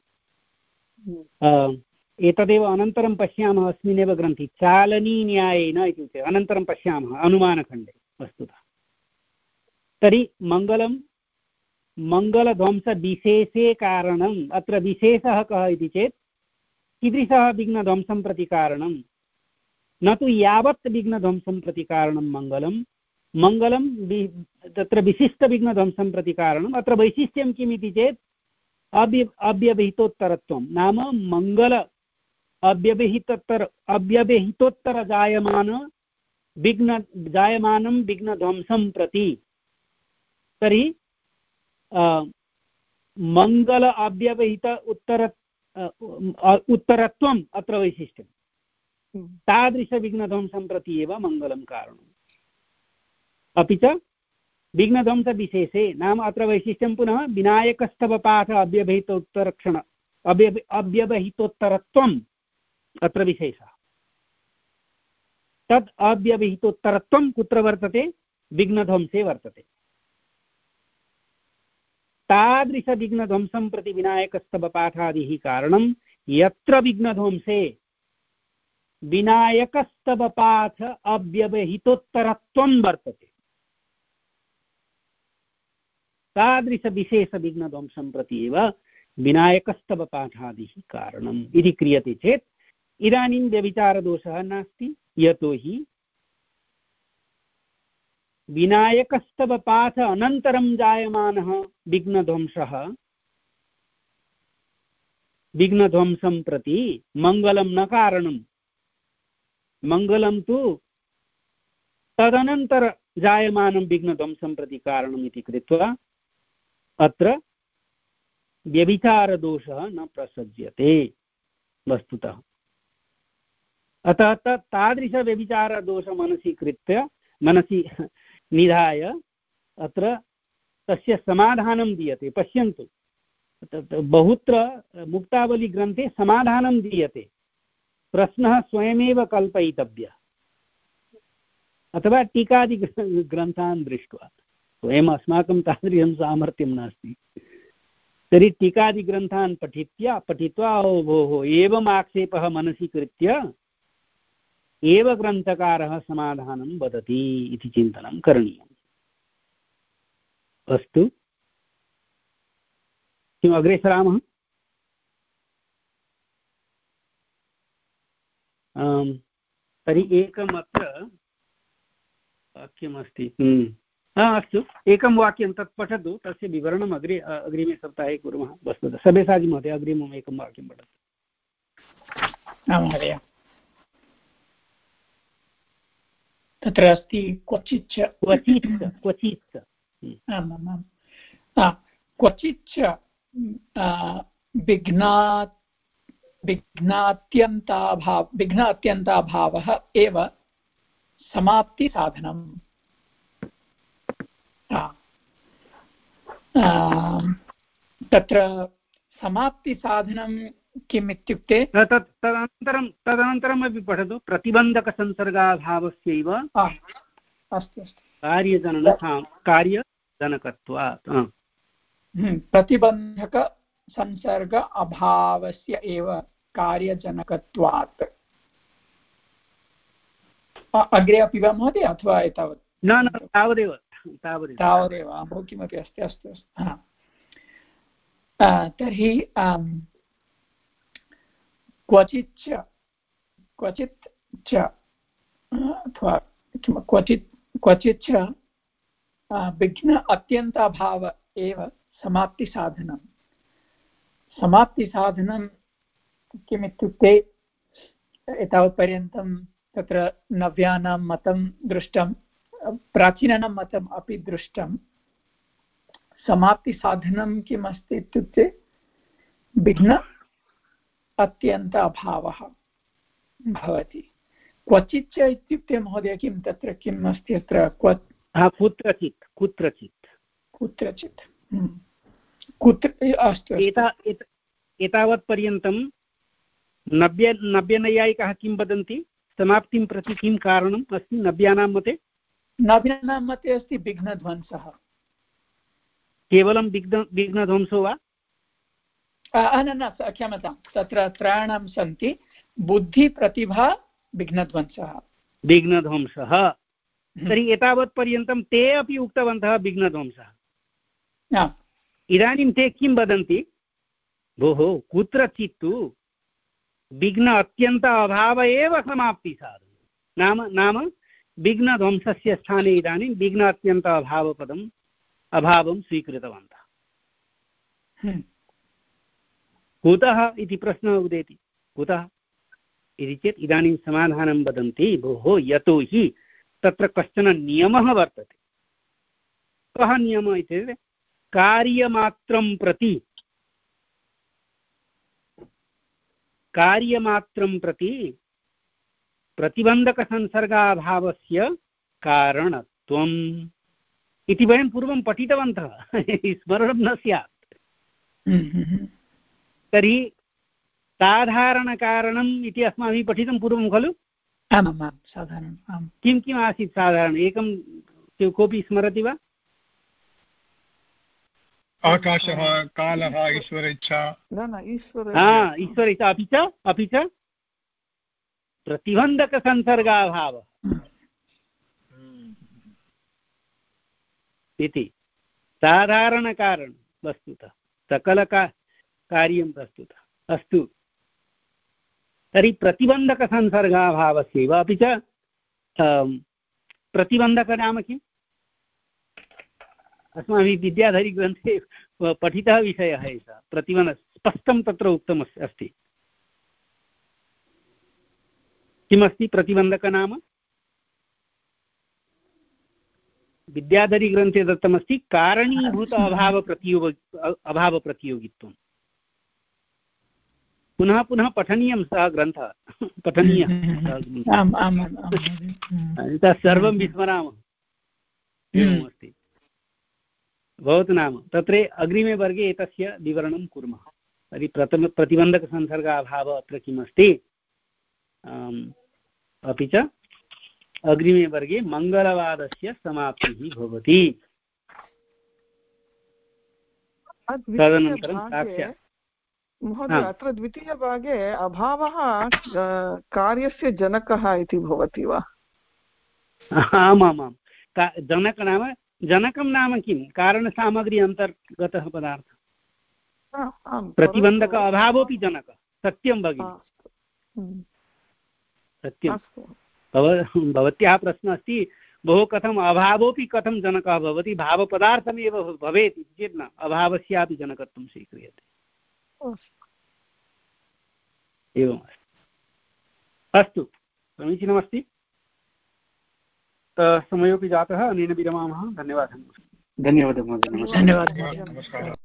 एतदेव अनन्तरं पश्यामः अस्मिन्नेव ग्रन्थे चालनीन्यायेन इत्युक्ते अनन्तरं पश्यामः अनुमानखण्डे वस्तुतः। तर्हि मङ्गलं मङ्गलध्वंसविशेषे कारणम्, अत्र विशेषः कः इति चेत् कीदृशः विघ्नध्वंसं प्रति कारणं, न तु यावत् विघ्नध्वंसं प्रति कारणं मङ्गलं मङ्गलं तत्र विशिष्टविघ्नध्वंसं प्रति कारणम्। अत्र वैशिष्ट्यं किम् इति चेत् अव्य अव्यवहितोत्तरत्वं, नाम मङ्गल अव्यवहितोत्तर अव्यवहितोत्तरजायमान विघ्न जायमानं विघ्नध्वंसं प्रति। तर्हि मङ्गल अव्यवहित उत्तर उत्तरत्वम् अत्र वैशिष्ट्यं, तादृशविघ्नध्वंसं प्रति एव मङ्गलं कारणम्। अपि च विघ्नध्वंसविशेषे, नाम अत्र वैशिष्ट्यं पुनः विनायकस्तवपाठ अव्यवहितोत्तरक्षण अव्य अव्यवहितोत्तरत्वम् अत्र विशेषः। तद् अव्यवहितोत्तरत्वं कुत्र वर्तते? विघ्नध्वंसे वर्तते। तादृशविघ्नध्वंसं प्रति विनायकस्तवपाठादिः कारणं यत्र विघ्नध्वंसे विनायकस्तवपाठ अव्यवहितोत्तरत्वं वर्तते, तादृशविशेषविघ्नध्वंसं प्रति एव विनायकस्तवपाठादिः कारणम् इति क्रियते चेत् इदानीं व्यभिचारदोषः नास्ति, यतोहि विनायकस्तवपाठ अनन्तरं जायमानः विघ्नध्वंसः विघ्नध्वंसं प्रति मङ्गलं न कारणं, मङ्गलं तु तदनन्तर जायमानं विघ्नध्वंसं प्रति कारणम् इति कृत्वा अत्र व्यभिचारदोषः न प्रसज्यते वस्तुतः। अतः तादृशव्यभिचारदोष मनसि कृत्य मनसि निधाय अत्र तस्य समाधानं दीयते। पश्यन्तु, बहुत्र मुक्तावलीग्रन्थे समाधानं दीयते, प्रश्नः स्वयमेव कल्पयितव्यः अथवा टीकादिग्रन्थान् दृष्ट्वा। स्वयम् अस्माकं तादृशं सामर्थ्यं नास्ति, तर्हि टीकादिग्रन्थान् पठित्वा पठित्वा ओ भोः एवम् आक्षेपः मनसि कृत्य एव ग्रन्थकारः समाधानं वदति इति चिन्तनं करणीयम्। अस्तु, किम् अग्रे सरामः? तर्हि एकम् अत्र वाक्यमस्ति, अस्तु, एकं वाक्यं तत् पठतु, तस्य विवरणम् अग्रे अग्रिमे सप्ताहे कुर्मः। वस्तुतः सब्यसाची महोदय अग्रिमम् एकं वाक्यं पठतु। महोदय तत्र अस्ति क्वचिच्च क्वचित् क्वचित् आम् आम् आम् क्वचिच्च विघ्नात् विघ्नात्यन्ताभाव विघ्न अत्यन्ताभावः एव समाप्तिसाधनम्। तत्र समाप्तिसाधनं किम् इत्युक्ते तत् तदनन्तरं तदनन्तरमपि पठतु। प्रतिबन्धकसंसर्गाभावस्यैव अस्तु अस्तु कार्यजनन कार्यजनकत्वात् प्रतिबन्धकसंसर्ग अभावस्य एव कार्यजनकत्वात्। अग्रे अपि वा महोदय अथवा एतावत्? न न तावदेव तावदेव तावदेव बहु किमपि अस्ति। अस्तु अस्तु तर्हि क्वचित् क्वचित् च अथवा क्वचित् क्वचित् च विघ्न अत्यन्ताभाव एव समाप्तिसाधनं। समाप्तिसाधनं किमित्युक्ते एतावत्पर्यन्तं तत्र नव्यानां मतं दृष्टं, प्राचीनानां मतम् अपि दृष्टं। समाप्तिसाधनं किम् अस्ति इत्युक्ते विघ्न अत्यन्त अभावः भवति। क्वचित् च इत्युक्ते महोदय किं तत्र किम् अस्ति अत्र? क्व कुत्रचित् कुत्रचित् कुत्रचित् कुत्र अस्तु एतावत्पर्यन्तं नव्य नव्यनैयायिकाः किं वदन्ति? समाप्तिं प्रति किं कारणम् अस्ति नव्यानां मते? नव्यानां मते अस्ति विघ्नध्वंसः। केवलं विघ्न विघ्नध्वंसो वा? न न क्षम्यतां, तत्र त्रयाणां सन्ति। बुद्धिप्रतिभा विघ्नध्वंसः विघ्नध्वंसः। तर्हि एतावत्पर्यन्तं ते अपि उक्तवन्तः विघ्नध्वंसः। इदानीं ते किं वदन्ति? भोः कुत्रचित् तु विघ्न अत्यन्त अभाव एव समाप्तिसाधनं। नाम नाम विघ्नध्वंसस्य स्थाने इदानीं विघ्न अत्यन्त अभावपदम् अभावं स्वीकृतवन्तः। कुतः इति प्रश्नः उदेति। कुतः इति चेत् इदानीं समाधानं वदन्ति। भोः यतोहि तत्र कश्चन नियमः वर्तते। कः नियमः इत्युक्ते कार्यमात्रं प्रति कार्यमात्रं प्रति प्रतिबन्धकसंसर्गाभावस्य कारणत्वम् इति वयं पूर्वं पठितवन्तः। स्मरणं न स्यात्। तर्हि साधारणकारणम् इति अस्माभिः पठितं पूर्वं खलु? आमां साधारणं। किं किम् आसीत् साधारणम्? एकं कोऽपि स्मरति वा? आकाशः, कालः, ईश्वर इच्छा। ईश्वर इच्छा अपि च अपि च प्रतिबन्धकसंसर्गाभावः इति साधारणकारणं वस्तुतः सकलका कार्यं प्रस्तुतः। अस्तु, तर्हि प्रतिबन्धकसंसर्गाभावस्यैव अपि च प्रतिबन्धकनाम किम्? अस्माभिः विद्याधरीग्रन्थे पठितः विषयः एषः। प्रतिबन्ध स्पष्टं तत्र उक्तम् अस्ति। किमस्ति प्रतिबन्धकनाम? विद्याधरीग्रन्थे दत्तमस्ति कारणीभूत अभावप्रतियोग अभावप्रतियोगित्वं। पुनः पुनः पठनीयं सः ग्रन्थः, पठनीयः। सर्वं विस्मरामः। एवमस्ति। भवतु नाम तत्र अग्रिमे वर्गे एतस्य विवरणं कुर्मः। तर्हि प्रथम प्रतिबन्धकसंसर्गाभावः अत्र किमस्ति, अपि च अग्रिमे वर्गे मङ्गलवादस्य समाप्तिः भवति। तदनन्तरं साक्षात् महोदय अत्र द्वितीयभागे अभावः कार्यस्य जनकः इति भवति वा? आमामां, जनक नाम जनकं नाम किं? कारणसामग्री अन्तर्गतः पदार्थः। प्रतिबन्धक अभावोऽपि जनकः। सत्यं भगिनि, सत्यं। भवत्याः प्रश्नः अस्ति भोः कथम् अभावोऽपि कथं जनकः भवति, भावपदार्थमेव भवेत् इति चेत् न, अभावस्यापि जनकत्वं स्वीक्रियते। एवमस्ति। अस्तु, समीचीनमस्ति। समयोपि जातः, अनेन विरमामः। धन्यवादः। धन्यवादः महोदय। धन्यवादः।